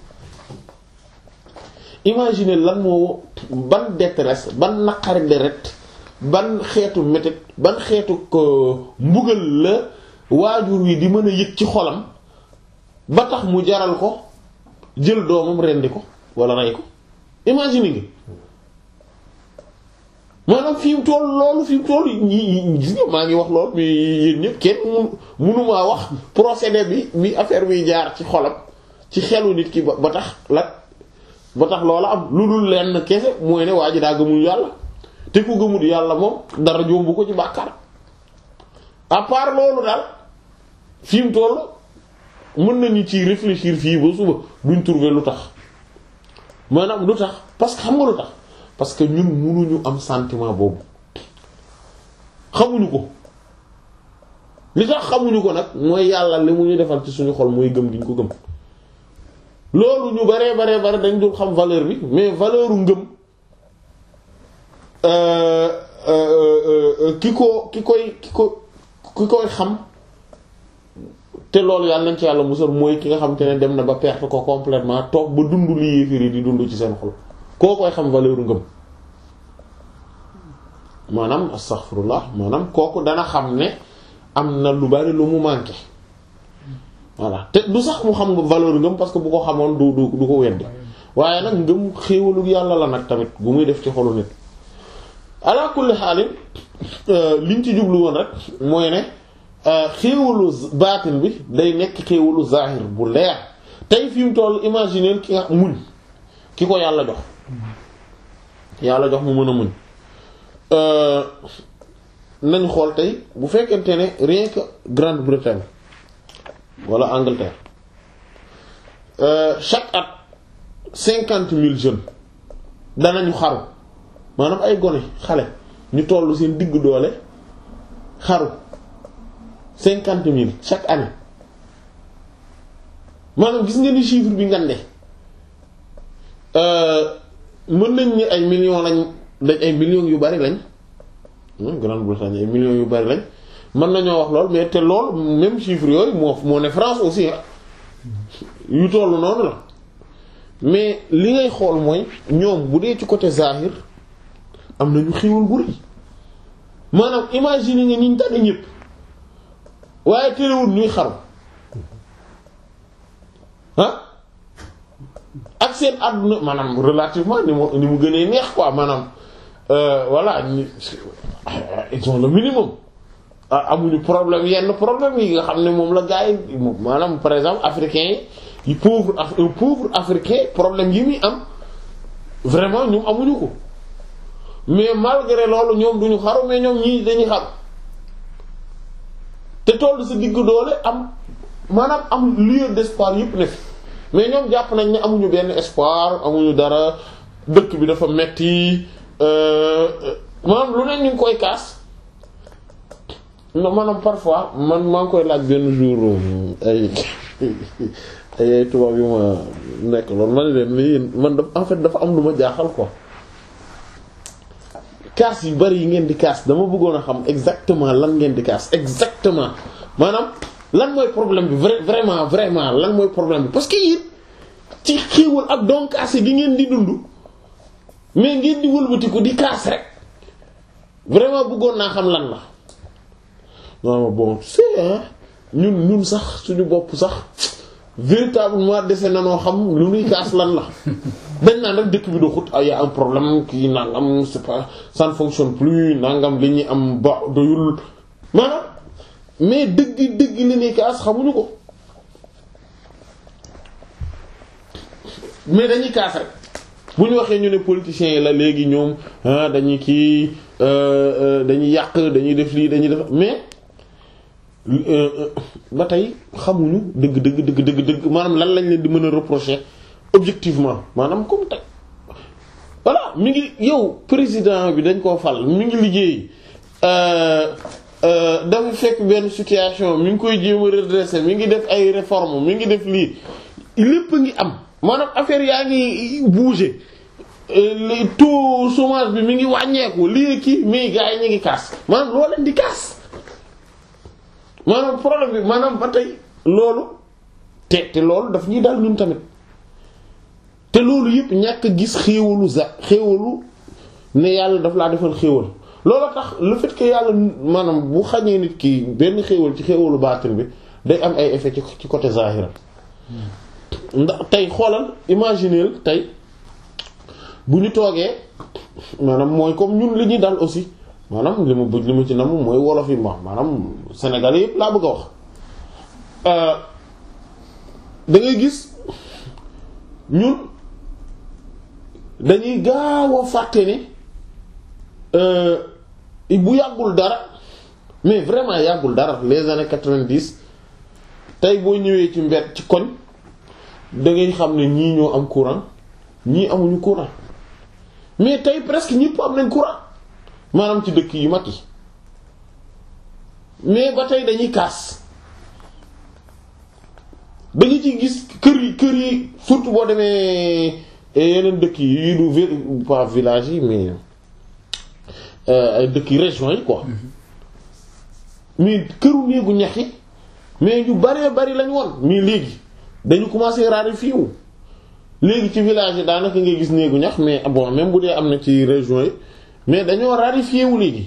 imagine lan moo ban détresse ban naqari deret ban xeetu métit ban xeetu ko mbugal la waajur wi di mën a yëg ci xolam ba tax mu jaral ko jël doomam rendi ko wala rey ko imagine nga maanaam fi mu toll loolu fi mu toll ñi gis nga maa ngi wax loolu mais yéen ñëpp kenn mu mënumaa wax procédé bi bi affaire bi jaar ci xolam ci xelu nit ki ba ba tax la ba tax loola am lu dul lenn kese mooy ne waa ji daa gëmul yàlla te ku gëmul yàlla moom dara jombu ko ci bàkkaar à part loolu daal fi mu toll mën nañu ci réfléchir fii ba suba duñ trouver lu tax maanaam lu tax parce que xam nga lu tax parce que ñun mënuñu am sentiment boobu xamuñu ko li tax xamuñu ko nag mooy yàlla li mu ñu defal ci suñu xol mooy gëm gi ñu ko gëm loolu ñu baree baree bare dañ dul xam valeur bi mais valeuru ngëm ki ko ki koy ki ko ki koy xam te loolu yàlla nañ ci yàlla musal mooy ki nga xam te ne dem na ba perte ko complètement toog ba dund li yéefiri di dund ci seen xol koo koy xam valeuru ngëm maanaam astaghfirullah maanaam kooku dana xam ne am na lu bari lu mu manqué voilà te du sax mu xam nga valeur ngëm parce que bu ko xamoon du du du ko weddi waaye nag ngëm xéewalu yàlla la nag tamit bu muy def ci xolu nit ala kulli xaalin liñ ci jublu woon rek mooy ne xéewalu baatin bi day nekk xéewalu zahir bu leer tey fi mu toll imaginer ki nga muñ ki ko yàlla jox yàlla jox mu mën a muñ nañ xool tey bu fekkente ne rien que Grande-Bretagne wala Angleterre euh, chaque at cinquante mille jeunes danañu xaru maanaam ay gone xale ñu tollu seen diggu doole xaru cinquante mille chaque année maanaam gis nga ni chiffre bi ngande mën nañ ni ay millions lañ dañ ay millions yu bari lañ Grande-Bretagne ay millions yu bari lañ mën nañoo wax lool mais te lool même chiffre yooyu moo moo ne France aussi yu tollu noonu la mais li ngay xool mooy ñoom bu dee ci côté zahir am nañu xéwal bu rëy maanaam imagine nga niñ tànn ñëpp waaye terewul ñuy xaru ah ak seen àdduna maanaam relativement ni mu ni mu gënee neex quoi maanaam euh, voilà ils ont le minimum amuñu problème yenn problème yi nga xam ne moom la gars yi maanaam par exemple africain yi pauvre un pauvre africain problème yi muy am vraiment ñoom amuñu ko mais malgré loolu ñoom duñu xaru mais ñoom ñii dañuy xaru te toll sa digg doole am maanaam am lieu d'espoir yëpp ne fi mais ñoom jàpp nañ ne amuñu benn espoir amuñu dara dëkk bi dafa metti maanaam lu ne ñu ngi koy kaas non maanaam parfois man maa ngi koy laaj benn jour ay ay tubaab yu ma nekk loolu man leen mais yéen man da en fait dafa am lu ma jaaxal quoi kaas yu bari yi ngeen di kaas dama bëggoon a xam exactement lan ngeen di kaas exactement maanaam lan mooy problème bi vrai vraiment vraiment lan mooy problème bi parce que yéen ci xéewal ak doom kaas gi ngeen di dund mais ngeen di wëlbatiku di kaas rek vraiment bëggoon naa xam lan la. non bon c'est ñun ñun sax suñu bopp sax véritablement dese na noo xam lu nuy kaas lan la dañ naan rek dëkk bi doxut ay y a un problème kii nangam c'est pas ça ne fonctionne plus nangam li ñuy am ba doyul maanaam mais dëgg dëgg li nuy kaas xamuñu ko mais dañuy kaas rek bu ñu waxee ñu ne politiciens yi la léegi ñoom ah dañuy kii dañuy yàq dañuy def lii dañuy def mais ba tey xamuñu dëgg dëgg dëgg dëgg dëgg maanaam lan lañ leen di mën a reprocher objectivement maanaam comme tey voilà mi ngi yow président bi dañ koo fal mi ngi liggéey dafa fekk benn situation mi ngi koy jéem a redresser mi ngi def ay réformes mi ngi def lii lépp ngi am maanaam affaire yaa ngi bouger le taux chômage bi mi ngi wàññeeku lii kii mais gars yi ñu ngi kaas maanaam loo leen di kaas. maanaam problème bi maanaam ba tey loolu te te loolu daf ñuy dal ñun tamit te loolu yëpp ñàkk gis xéewalu za xéewalu ne yàlla daf laa defal xéewal loolu tax le fait que yàlla maanaam bu xañee nit ki benn xéewal ci xéewalu baatin bi day am ay effet ci côté zahira ndax tey xoolal imaginer tey bu ñu toogee maanaam mooy comme ñun li ñuy dal aussi maanaam li ma bëgg li ma ci nam mooy wolof yi ma maanaam Sénégal yëpp laa bëgg a wax da ngay gis ñun dañuy gaaw a fàtte ne bu yàggul dara mais vraiment yàggul dara les années quatre-vingt-dix tey boo ñëwee ci mbedd ci koñ da ngay xam ne ñii ñoo am courant ñii amuñu courant mais tey presque ñëpp am nañ courant maanaam ci dëkk yu mag yi mais ba tey dañuy kaas da nga ci gis kër yi kër yi surtout boo demee yeneen dëkk yi yi du pas village yi mais ay dëkk yi région yi quoi mais këru néegu ñax yi mais ñu baree bari lañ woon mais léegi dañu commencé raréfier wu léegi ci village yi daanaka ngay gis néegu ñax mais bon même bu dee am na ci région yi mais dañoo raréfié wu léegi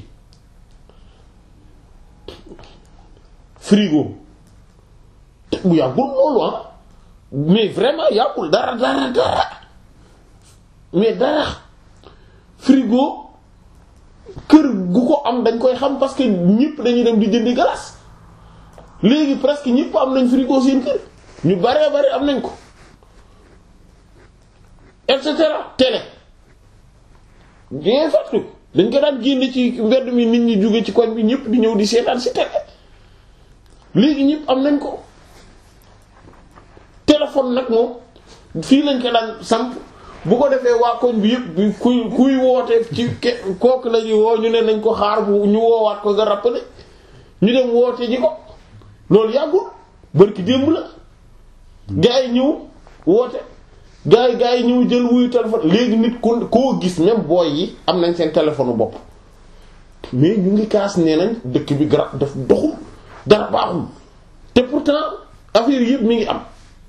frigo te bu yàggul loolu ah mais vraiment yàggul dara dara dara mais dara frigo kër gu ko am dañ koy xam parce que ñëpp dañuy dem di jëndi glace léegi presque ñëpp am nañ frigo seen kër ñu baree bari am nañ ko et cetera télé bien fàttali dañ ko daan génne ci mbedd mi nit ñi jóge ci koñ bi ñëpp di ñëw di seetaan ci télé léegi ñëpp am nañ ko téléphone nag moom fii lañ ko daan samp bu ko defee waa koñ bi yëpp kuy kuy woote ci kooku la ñuy woo ñu ne nañ ko xaar bu ñu woowaat ko nga rappelé ñu dem woote ji ko loolu yàggul barki démb la gaa yi ñëw woote gaa yi gaa yi ñëw jël wuyu téléphone léegi nit ku koo gis même booy yi am nañ seen téléphone bopp mais ñu ngi kaas nee nañ dëkk bi garab daf doxul dara baaxul te pourtant affaire yëpp mi ngi am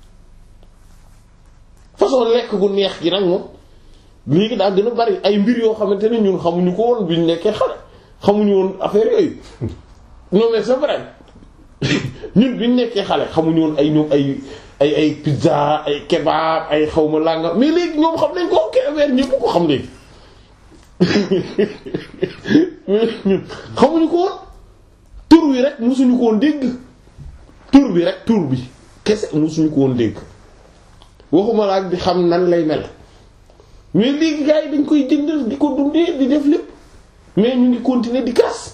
façon lekk gu neex gi nag moom léegi daa gën a bari ay mbir yoo xamante ne ñun xamuñu ko woon bi ñu nekkee xale xamuñu woon affaire yooyu non mais c'est vrai ñun bi ñu nekkee xale xamuñu woon ay ñoom ay ay ay pizza ay kebab ay xawma langa mais léegi ñoom xam nañ ko Kébémer ñëpp ko xam léegi xamuñu ko woon tur bi rek musuñu ko woon dégg tur bi rek tur bi kese musuñu ko woon dégg waxuma la ak di xam nan lay mel mais léegi gars yi dañ koy jënd di ko dundee di def lépp mais ñu ngi continuer di kaas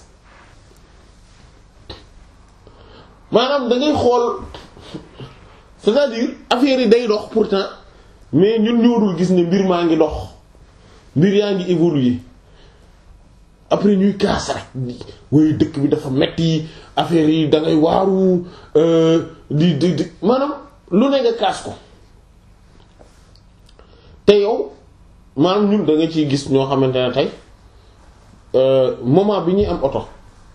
maanaam da ngay xool c'est-à-dire affaire yi day dox pourtant mais ñun ñoo dul gis ne mbir maa ngi dox mbir yaa ngi évoluer après ñuy kaas rek waaye dëkk bi dafa metti affaire yi da ngay waaru di di di maanaam lu ne nga kaas ko te yow maanaam ñun da nga ciy gis ñoo xamante ne tey moment bi ñuy am oto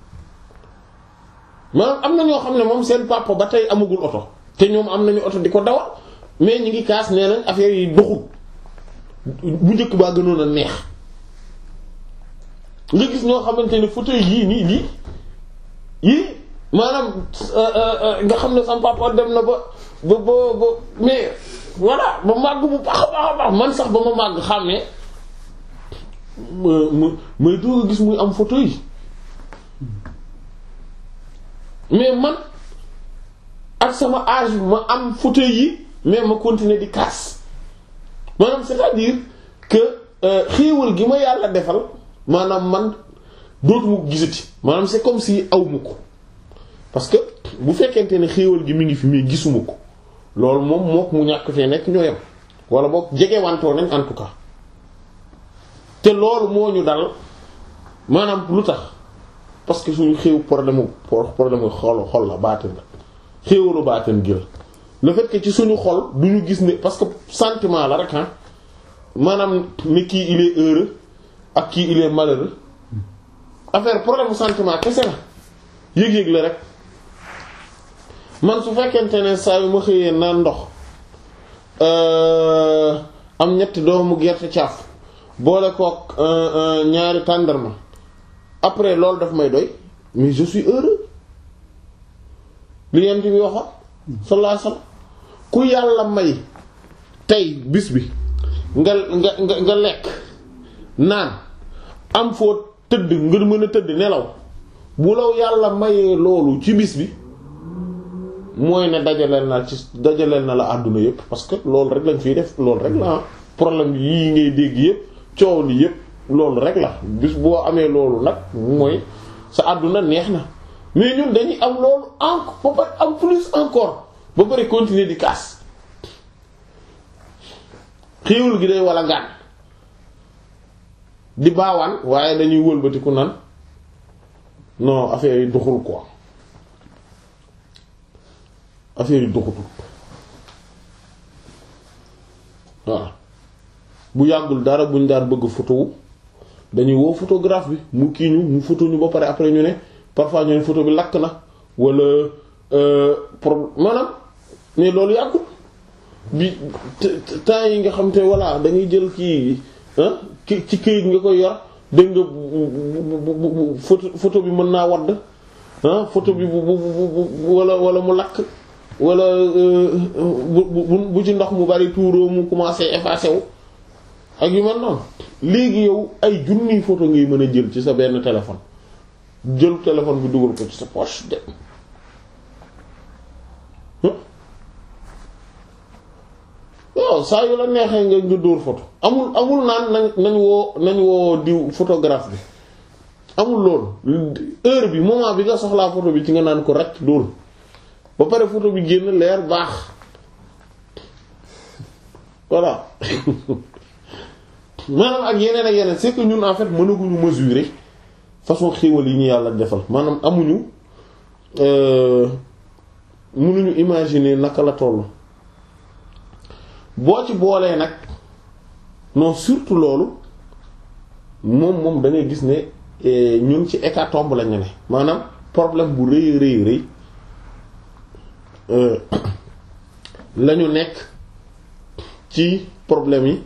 maanaam am na ñoo xam ne moom seen papa ba tey amagul oto te ñoom am nañu oto di ko dawal mais ñi ngi kaas nee nañ affaire yi doxul bu njëkk baa gënoon a neex nga gis ñoo xamante ne fauteuil yii nii lii yii maanaam nga xam ne sama papa dem na ba ba ba ba mais voilà ba màgg bu baax a baax a baax man sax ba ma màgg xàmmee ma ma may doog a gis muy am fauteuil mais man ak sama âge ma am fauteuil yi mais ma continuer di kaas maanaam c'est-à-dire que xéewal gi ma yàlla defal maanaam man dootuma ko gisati maanaam c'est comme si awma ko parce que bu fekkente ne xéewal gi mi ngi fi mais gisuma ko loolu moom mook mu ñàkk fee nekk ñoo yem wala boog jege wantoo nañ en tout cas te loolu moo ñu dal maanaam lu tax parce que suñu xéew problème problème xol xol la baatin la xéewalu baatin gi la le fait que ci suñu xol du ñu gis ne parce que sentiment la rek ah maanaam ne kii il est heureux ak kii il est malheureux affaire problème sentiment kese la yëg-yëg la rek man su fekkente ne saa yu ma xëyee naan ndox am ñetti doomu gerte caaf boole kook ñaari tàndarma après loolu daf may doy mais je suis heureux li yent bi waxoon sallallahu alayhi wasallam ku yàlla may tey bis bi nga nga nga nga lekk naan am foo tëdd nga mën a tëdd nelaw bu law yàlla mayee loolu ci bis bi mooy ne dajaleel na ci dajaleel na la àdduna yépp parce que loolu rek lañ fiy def loolu rek la problème yii ngay dégg yépp coow li yépp loolu rek la bis boo amee loolu nag mooy sa àdduna neex na mais ñun dañuy am loolu encore ba pare am plus encore ba pare continuer di kaas xéewal gi day walla ngaan di baawaan waaye dañuy wëlbatiku nan non affaire yi doxul quoi affaire yi doxutul waaw bu yàggul dara buñ daan bëgg photo dañuy woo photographe bi mu kii ñu mu photo ñu ba pare après ñu ne parfois ñu ne photo bi lakk na wala pro maanaam mais loolu yàggul bi temps yi nga xam te voilà dañuy jël kii ci këyit nga koy yor dégg nga photo photo bi mën naa wadd photo bi bu bu wala wala mu lakk wala bu bu ci ndox mu bari tuuroo mu commencé effacé wu ak yu mel noonu léegi yow ay junniy photo ngay mën a jël ci sa benn téléphone jël téléphone bi dugal ko ci sa poche de waaw saa yu la neexee nga nga dóor photo amul amul naan nañ nañ woo nañ woo diw photographe bi amul loolu heure bi moment bi nga soxlaa photo bi ci nga naan ko rek dóor ba pare photo bi génn leer baax voilà maanaam ak yeneen ak yeneen c'est que ñun en fait mënaguñu mesurer façon xéwal yi ñu yàlla defal maanaam amuñu mënuñu imaginer naka la tollu boo ci boolee nag non surtout loolu moom moom da ngay gis ne ñun ci hécatombe lañu ne maanaam problème bu rëy rëy rëy lañu nekk ci problème yi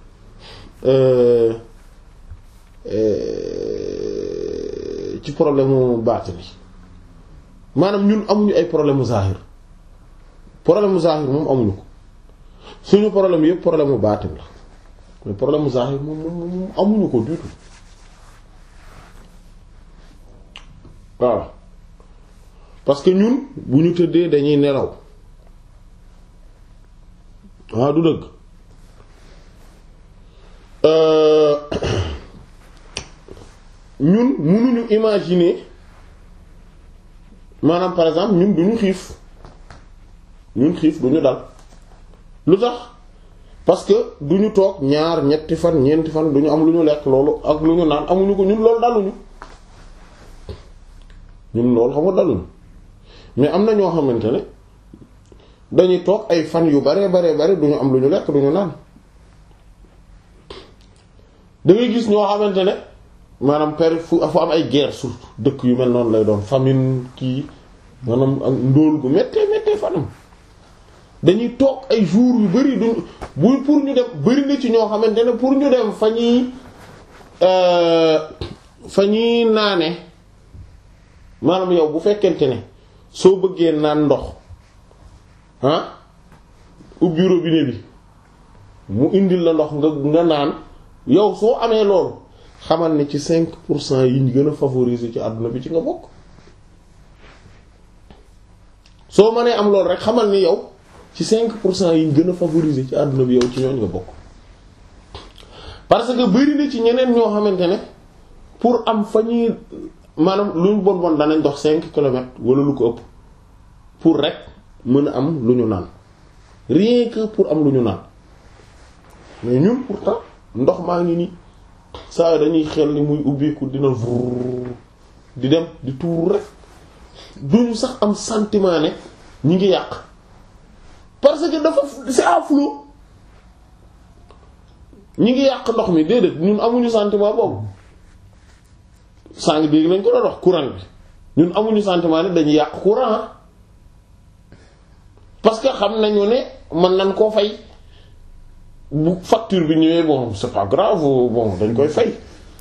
ci problème mu baatin yi maanaam ñun amuñu ay problème mu zahir problème mu zahir moom amuñu ko suñu problème yëpp problème mu baatin la mais problème mu zahir moom moom amuñu ko du tout waaw parce que ñun bu ñu tëddee dañuy nelaw waaw du dëgg ñun mënuñu imaginer maanaam par exemple ñun duñu xiif ñun xiif duñu dal lu tax parce que duñu toog ñaar ñetti fan ñeenti fan duñu am lu ñu lekk loolu ak lu ñu naan amuñu ko ñun loolu daluñu ñun loolu xam nga daluñu mais am na ñoo xamante ne dañuy toog ay fan yu bare bare bare duñu am lu ñu lekk duñu naan da ngay gis ñoo xamante ne maanaam per fu fu am ay guerre surtout dëkk yu mel noonu lay doon famine kii maanaam ak ndóol gu méttee méttee fanam dañuy toog ay jours yu bari duñ bu pour ñu dem bari na ci ñoo xamante ne pour ñu dem fa ñuy fa ñuy naane maanaam yow bu fekkente ne soo bëggee naan ndox ah ubbi robinet bi mu indil la ndox nga nga naan yow soo amee loolu xamal ne ci cinq pour cent yi ñu gën a favoriser ci àdduna bi ci nga bokk soo mënee am loolu rek xamal ni yow ci cinq pour cent yi ñu gën a favoriser ci àdduna bi yow ci ñooñ nga bokk parce que bari na ci ñeneen ñoo xamante ne pour am fa ñuy maanaam luñ bon bon danañ dox cinq kilomètres wala lu ko ëpp pour rek mën a am lu ñu naan rien que pour am lu ñu naan mais ñun pourtant ndox maa ngi nii saa dañuy xel ni muy ubbeeku dina vrr di dem di tuuru rek duñu sax am sentiment ne ñi ngi yàq parce que dafa c'est à flot ñi ngi yàq ndox mi déedéet ñun amuñu sentiment boobu saa ngi dégg nañ ko doon wax courant bi ñun amuñu sentiment ne dañuy yàq courant parce que xam nañu ne mën nañ koo fay bu facture bi ñëwee bon c'est pas grave bon dañ koy fay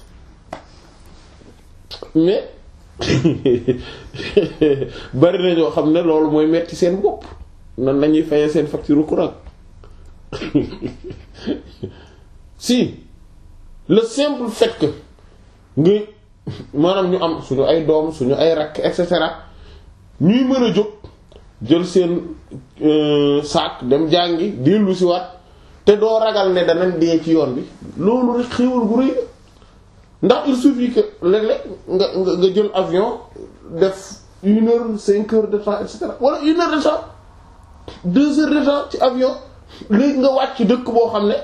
mais bari na ñoo xam ne loolu mooy metti seen bopp nan lañuy fayee seen facture courant si le simple fait que nga maanaam ñu am suñu ay doom suñu ay rakk et cetera ñuy mën a jóg jël seen saak dem jàngi dellu si waat te doo ragal ne danañ dee ci yoon bi loolu rek xéewal gu rëy ndax il suffit que léeg-léeg nga nga nga jël avion def une heure cinq heures de temps et cetera wala une heure de temps deux heures de temps ci avion léegi nga wàcc ci dëkk boo xam ne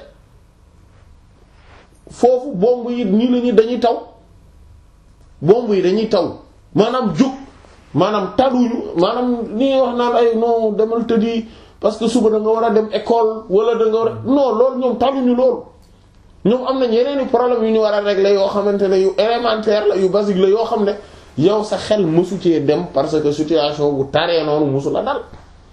foofu bomb yi nii la ñuy dañuy taw bomb yi dañuy taw maanaam jóg maanaam taluñu maanaam ni wax naan ay non demal tëddi parce que suba da nga war a dem école wala da nga war a non loolu ñoom taluñu loolu ñoom am nañ yeneen i problème yu ñu war a régler yoo xamante ne yu élémentaire la yu basique la yoo xam ne yow sa xel mësu cee dem parce que situation bu taree noonu mësu la dal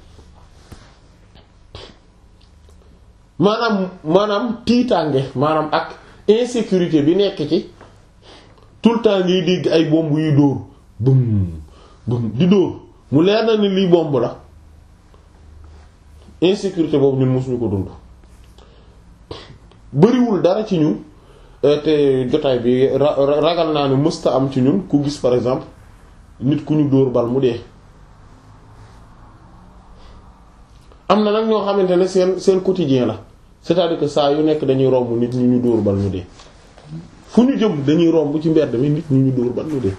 maanaam maanaam tiitaange maanaam ak insécurité bi nekk ci tout le temps ngay dégg ay bomb yu dóor bum bum di dóor mu leer na ni lii bomb la insécurité boobu ñun mësuñu ko dund bariwul dara ci ñun te jotaay bi ragal naa ne mësta am ci ñun ku gis par exemple nit ku ñu dóor bal mu dee am na nag ñoo xamante ne seen seen quotidien la c'est-à-dire que saa yu nekk dañuy romb nit ñi ñu dóor bal mu dee fu ñu jëm dañuy romb ci mbedd mi nit ñi ñu dóor bal mu dee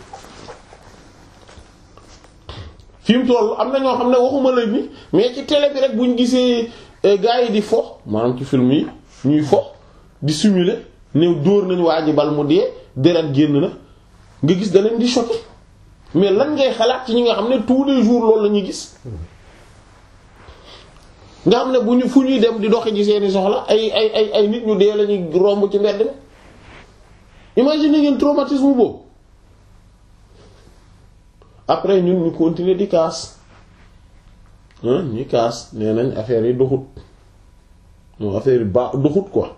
fi mu toll am na ñoo xam ne waxuma la ni mais ci télé bi rek bu ñu gisee gars yi di fo maanaam ci film yi ñuy fo di simuler ne dóor nañu waa ji bal mu dee deret génn na nga gis da leen di choqué mais lan ngay xalaat ci ñi nga xam ne tous les jours loolu la ñuy gis nga xam ne bu ñu fu ñuy dem di doxi ji seeni soxla ay ay ay ay nit ñu dee la ñuy romb ci mbedd mi imagine ngeen traumatisme boobu après ñun ñu continuer di kaas ñuy kaas nee nañ affaire yi doxut moom affaire yi ba doxut quoi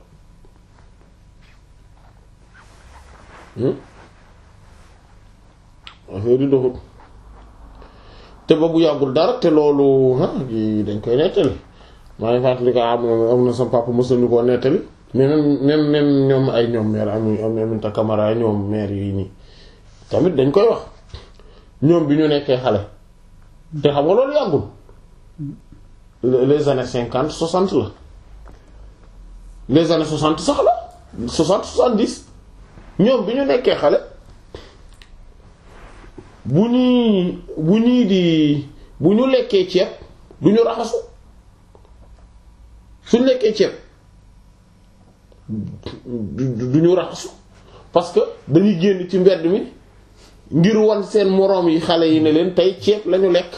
affaire yi doxut te ba bu yàggul dara te loolu ah dañ koy nettali maa ngi fàttali ko am am na sama papa mos nañu koo nettali mais même même même ñoom ay ñoom mère am am Aminata Camara ñoom mère yi nii tamit dañ koy wax ñoom bi ñu nekkee xale te xam nga loolu yàggul les années cinquante soixante la les années soixante sax la soixante soixante-dix ñoom bi ñu nekkee xale bu ñuy bu ñuy di bu ñu lekkee ceeb du ñu raxasu suñ lekkee ceeb du ñu raxasu parce que dañuy génn ci mbedd mi ngir wan seen moroom yi xale yi ne leen tey ceeb lañu lekk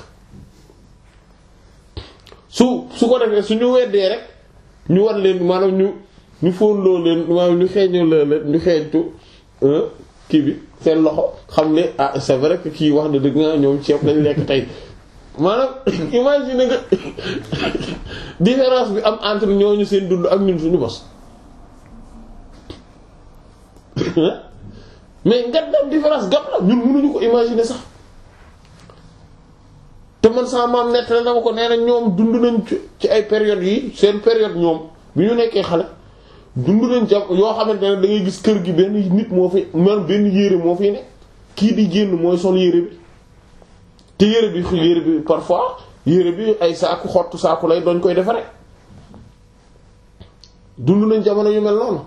su su ko defee suñu weddee rek ñu wan leen maanaam ñu ñu fóonloo leen maanaam ñu xeeñoo leen ñu xeeñtu kii bi seen loxo xam ne ah c'est vrai que kii wax na dëgg nga ñoom ceeb lañ lekk tey maanaam imagine nga différence bi am entre ñooñu seen dund ak ñun suñu bos mais nga dem différence gàpp la ñun mënuñu ko imaginer sax te man sama maam nett na dama ko nee na ñoom dund nañ ci ay période yi seen période ñoom bi ñu nekkee xale dund nañ ci yoo xamante ne da ngay gis kër gi benn nit moo fi man benn yére moo fi ne kii di génn mooy sol yére bi te yére bi yére bi parfois yére bi ay saaku xottu saaku lay doñ koy defaree dund nañ jamono yu mel noonu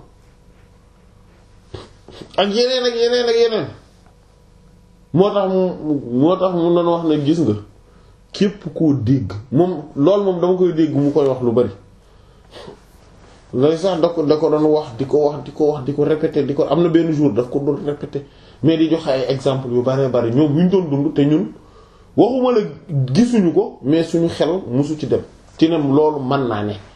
ak yeneen ak yeneen ak yeneen moo tax mu moo tax mu doon wax ne gis nga képp koo dégg moom loolu moom dama koy dégg mu koy wax lu bari lay sax da ko da ko doon wax di ko wax di ko wax di ko répéter di ko am na benn jour daf ko doon répéter mais di joxe ay exemple yu bari bari ñoom yu ñu doon dund te ñun waxuma la gisuñu ko mais suñu xel musu ci dem ci ne loolu mën naa ne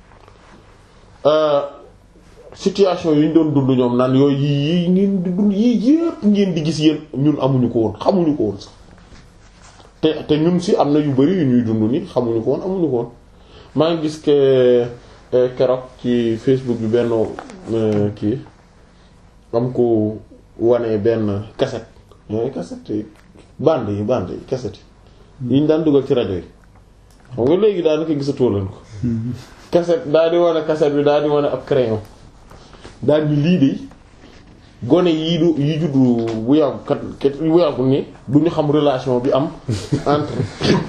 situation yu ñu doon dund ñoom naan yooyu yii yii ngeen di dund yii yépp ngeen di gis yéen ñun amuñu ko woon xamuñu ko woon sax te te ñun si am na yu bari yu ñuy dund ni xamuñu ko woon amuñu ko woon maa ngi gis que keroog ci Facebook bi benn kii am ko wane benn cassette ñooy cassette yi bande yi bande yi cassette yi ñu daan dugal ci rajo yi xam nga léegi daanaka gisatoo leen ko cassette daal di wane cassette bi daal di wane ab crayon daal di lii de gone yii du yi juddu bu yàggu kat kat bu yàggu ni du ñu xam relation bi am entre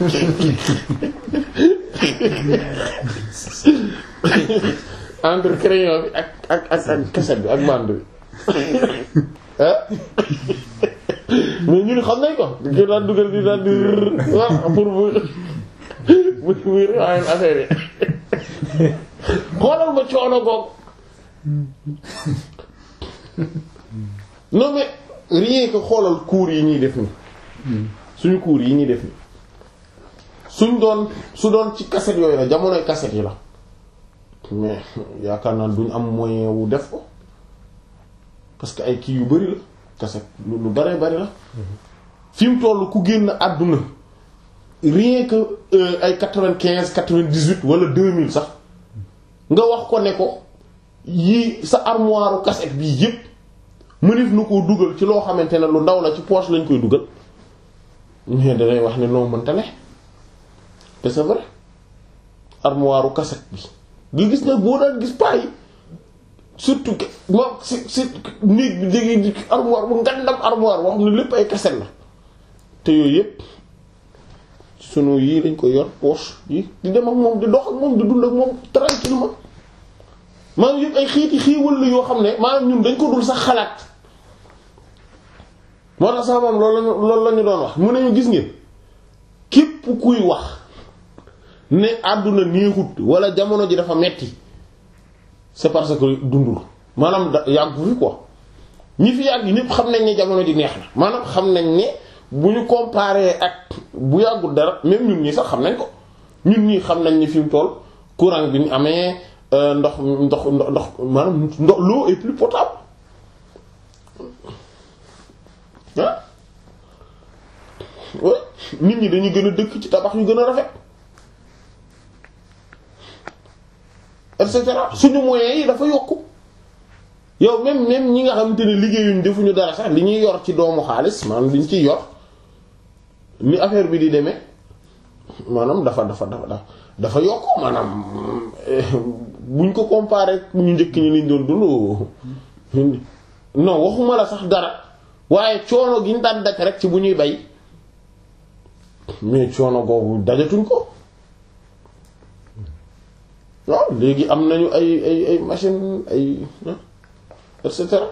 entre crayon bi ak ak ak ak cassette bi ak bande bi ah mais ñun xam nañ ko di daan dugal di daan di waaw pour bu bu muy réewaayu affaire yi xoolal ma coono googu non mais rien que xoolal cours yi ñuy def ni suñu cours yi ñuy def ni suñ doon su doon ci cassette yooyu la jamonoy cassette yi la mais yaakaar naa duñ am moyen wu def ko parce que ay kii yu bari la cassette lu lu baree bari la fi mu toll ku génn àdduna rien que euh, ay quatre-vingt-quinze quatre-vingt-dix-huit wala deux mille sax nga wax ko ne ko yii sa armoire cassette bii yépp mënif na koo dugal ci loo xamante ne lu ndaw la ci poche lañ koy dugal mais danay wax ne noo mënta ne te c'est vrai armoire cassette bi nga gis nag boo daan gis paa yi surtout moom si si néeg bi jege armoire bu ngandam armoire boo xam ne lépp ay cassette la te yooyu yépp sunu yii lañ ko yor poche yi di dem ak moom di dox ak moom di dund ak moom tranquillement maanaam yëpp ay xiiti xiiwal la yoo xam ne maanaam ñun dañ ko dul sax xalaat moo tax sax moom loolu lañu loolu la ñu doon wax mu ne ñu gis ngeen képp kuy wax ne àdduna neexut wala jamono ji dafa metti c'est parce que dundul maanaam da yàggu fi quoi ñi fi yàgg ñépp xam nañ ne jamono ji neex na maanaam xam nañ ne bu ñu comparer ak bu yàggul dara même ñun ñii sax xam nañ ko ñun ñii xam nañ ni fi mu toll courant bi ñu amee ndox ndox ndox maanaam ndox l'eau est plus potable ah ouais nit ñi dañuy gën a dëkk ci tabax yu gën a rafet et cetera suñu moyens yi dafa yokku yow même même ñi nga xamante ne liggéeyuñ defuñu dara sax li ñuy yor ci doomu xaalis maanaam li ñu ciy yor ni affaire bi di demee maanaam dafa dafa dafa dafa yokk maanaam buñ ko comparé ñu njëkk ñi liñ doon dund non waxuma la sax dara waaye coono gi ñu daan daj rek ci bu ñuy bay mais coono googu dajatuñ ko waaw léegi am nañu ay ay ay machine ay et cetera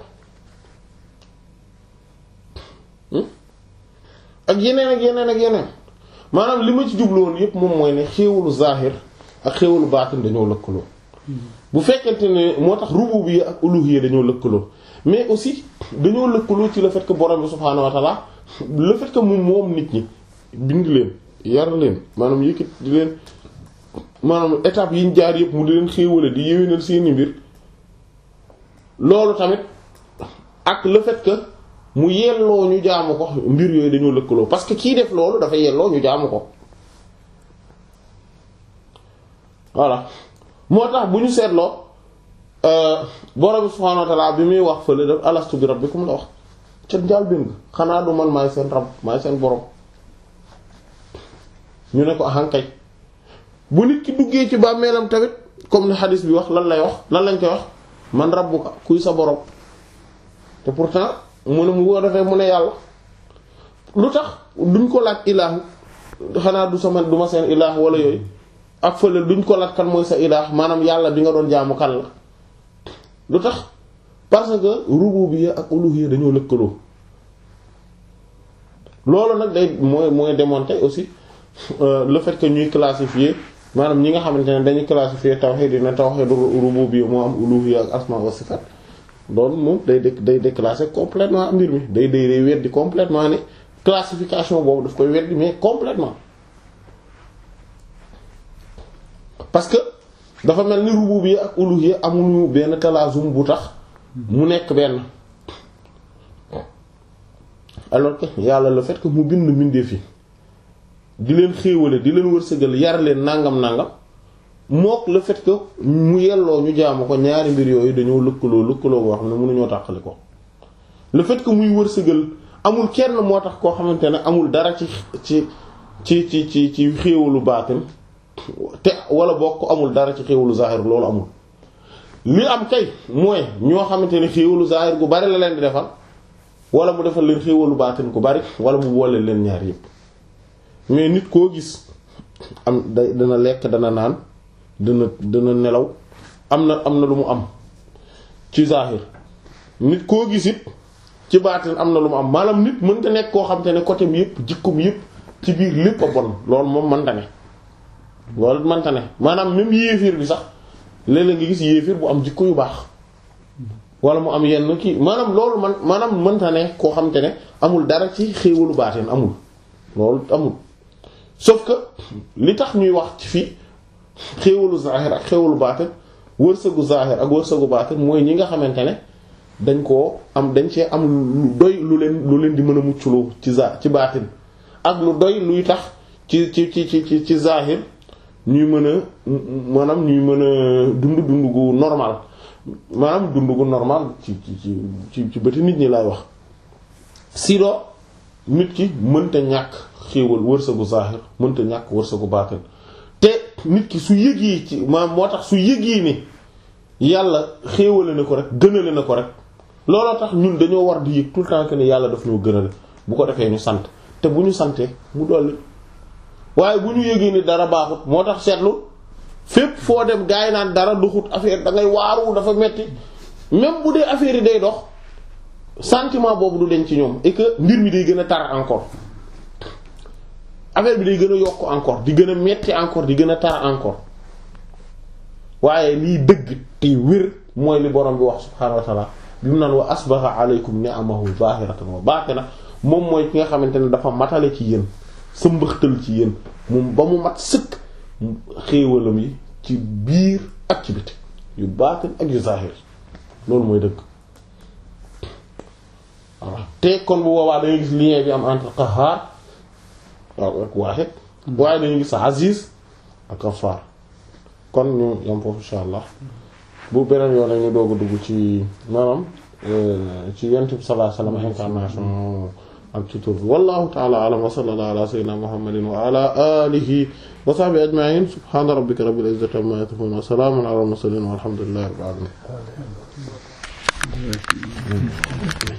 ak yeneen ak yeneen ak yeneen maanaam li ma ci jubloon yépp moom mooy ne xéewalu zahir ak xéewalu baatin dañoo lëkkaloo bu fekkente ne moo tax rububiyya ak uluhiyya dañoo lëkkaloo mais aussi dañoo lëkkaloo ci le fait que borom bi subhaanahu wa ta'ala le fait que moom moom nit ñi bind leen yar leen maanaam yëkkit di leen maanaam étape yi ñu jaar yépp mu di leen xéewale di yéwénal seeni mbir loolu tamit ak le fait que mu yelloo ñu jaamu ko mbir yooyu dañoo lëkkaloo parce que kii def loolu dafa yelloo ñu jaamu ko voilà moo tax bu ñu seetloo borom subhaanahu wa ta'ala bi muy wax fële daf alastu bi rabbikum la wax ca njaal bind xanaa du man maay seen rab maay seen borom ñu ne ko ahankay bu nit ki duggee ci bàmmeelam tamit comme ni xadis bi wax lan lay wax lan lañ koy wax man rabbuka kuy sa borom te pourtant mu ne mu ko defee mu ne yàlla lu tax duñ ko laaj ilaahu xanaa du sama du ma seen ilaah wala yooyu ak fële duñ ko laaj kan mooy sa ilaah maanaam yàlla bi nga doon jaamu kan la lu tax parce que rububiyya ak uluhiyya dañoo lëkkaloo loolu nag day mooy mooy démontrer aussi euh, le fait que ñuy classifier maanaam ñi nga xamante ne dañuy classifier tawhid dina tawhid rububiyya moo am uluhiyya ak asma wa sifat loolu moom day dé day déclasser complètement mbir mi day day day weddi complètement ne classification boobu daf koy weddi mais complètement parce que dafa mel ni rububiyya ak uluhiyya amuñu benn talaazum bu tax mu nekk benn alors que yàlla le fait que mu bind mbindeef yi di leen xéewale di leen wërsëgal yar leen nangam nangam mook le fait que mu yelloo ñu jaamu ko ñaari mbir yooyu dañoo lëkkaloo lëkkaloo boo xam ne mënuñoo tàqali ko le fait que muy wërsëgal amul kenn moo tax koo xamante ne amul dara ci ci ci ci ci ci xéewalu baatin te wala bokk ko amul dara ci xéewalu zahir loolu amul li am kay mooy ñoo xamante ne xéewalu zahir gu bari la leen di defal wala mu defal leen xéewalu baatin gu bari wala mu boole leen ñaar yépp mais nit koo gis am da dana lekk dana naan dana dana nelaw am na am na lu mu am ci zahir nit koo gis it ci baatin am na lu mu am maanaam nit mënta nekk koo xam te ne côté bi yëpp jikkoom yëpp ci biir lépp a bon loolu moom mënta ne loolu mënta ne maanaam même yéefir bi sax léeg-léeg nga gis yéefir bu am jikko yu baax wala mu am yenn kii maanaam loolu man maanaam mënta ne koo xam te ne amul dara ci xéewalu baatin amul loolu amul sauf que li tax ñuy wax ci fii xéewalu zahir ak xéewalu baatin wërsëgu zahir ak wërsëgu baatin mooy ñi nga xamante ne dañ koo am dañ cee am lu doy lu leen lu leen di mën a muccloo ci za ci baatin ak lu doy luy tax ci ci ci ci ci zahir ñuy mën a maanaam ñuy mën a dund dund gu normal maanaam dund gu normal ci ci ci ci bëti nit ñi lay wax sinon nit ki mënta ñàkk xéewal wërsëgu zahir mënta ñàkk wërsëgu baatin te nit ki su yëg yi ci maanaam moo tax su yëg yi ni yàlla xéewale na ko rek gënale na ko rek looloo tax ñun dañoo war di yëg tout le temps que ni yàlla daf ñoo gënale bu ko defee ñu sant te bu ñu santee mu dolli waaye bu ñu yëgee ni dara baaxut moo tax seetlu fépp foo dem gaay naan dara doxut affaire da ngay waaru dafa metti même bu dee affaire yi day dox sentiment boobu du deñ ci ñoom et que mbir mi day gën a tar encore affaire bi day gën a yokk encore di gën a metti encore di gën a tar encore waaye lii dëgg te wér mooy li borom bi wax subhaanahu wa ta'ala bi mu naan wa asbagha alaykum ni'amahu zahiratan wa batina moom mooy ki nga xamante ne dafa matale ci yéen sa mbëxtal ci yéen moom ba mu mat sëkk xéewalam yi ci biir ak ci biti yu baatin ak yu zahir loolu mooy dëgg waaw te kon bu boobaa dañuy gis lien bi am entre qahhar waaw ak waahid waaye dañuy gis aziz ak ghaffar kon ñu yam foofu insha allah bu beneen yoon ñu doog a dugg ci maanaam ci yonent bi sallallahu alayhi wasallam incarnation ak ci tur bi wallahu ta'ala a'lam wa sallallahu ala sayyidina muhammadin wa ala alihi wa sahbihi ajma'in subhana rabbika rabbil izzati amma yasifun wa salamun ala al mursalin walhamdulillahi rabbil alamin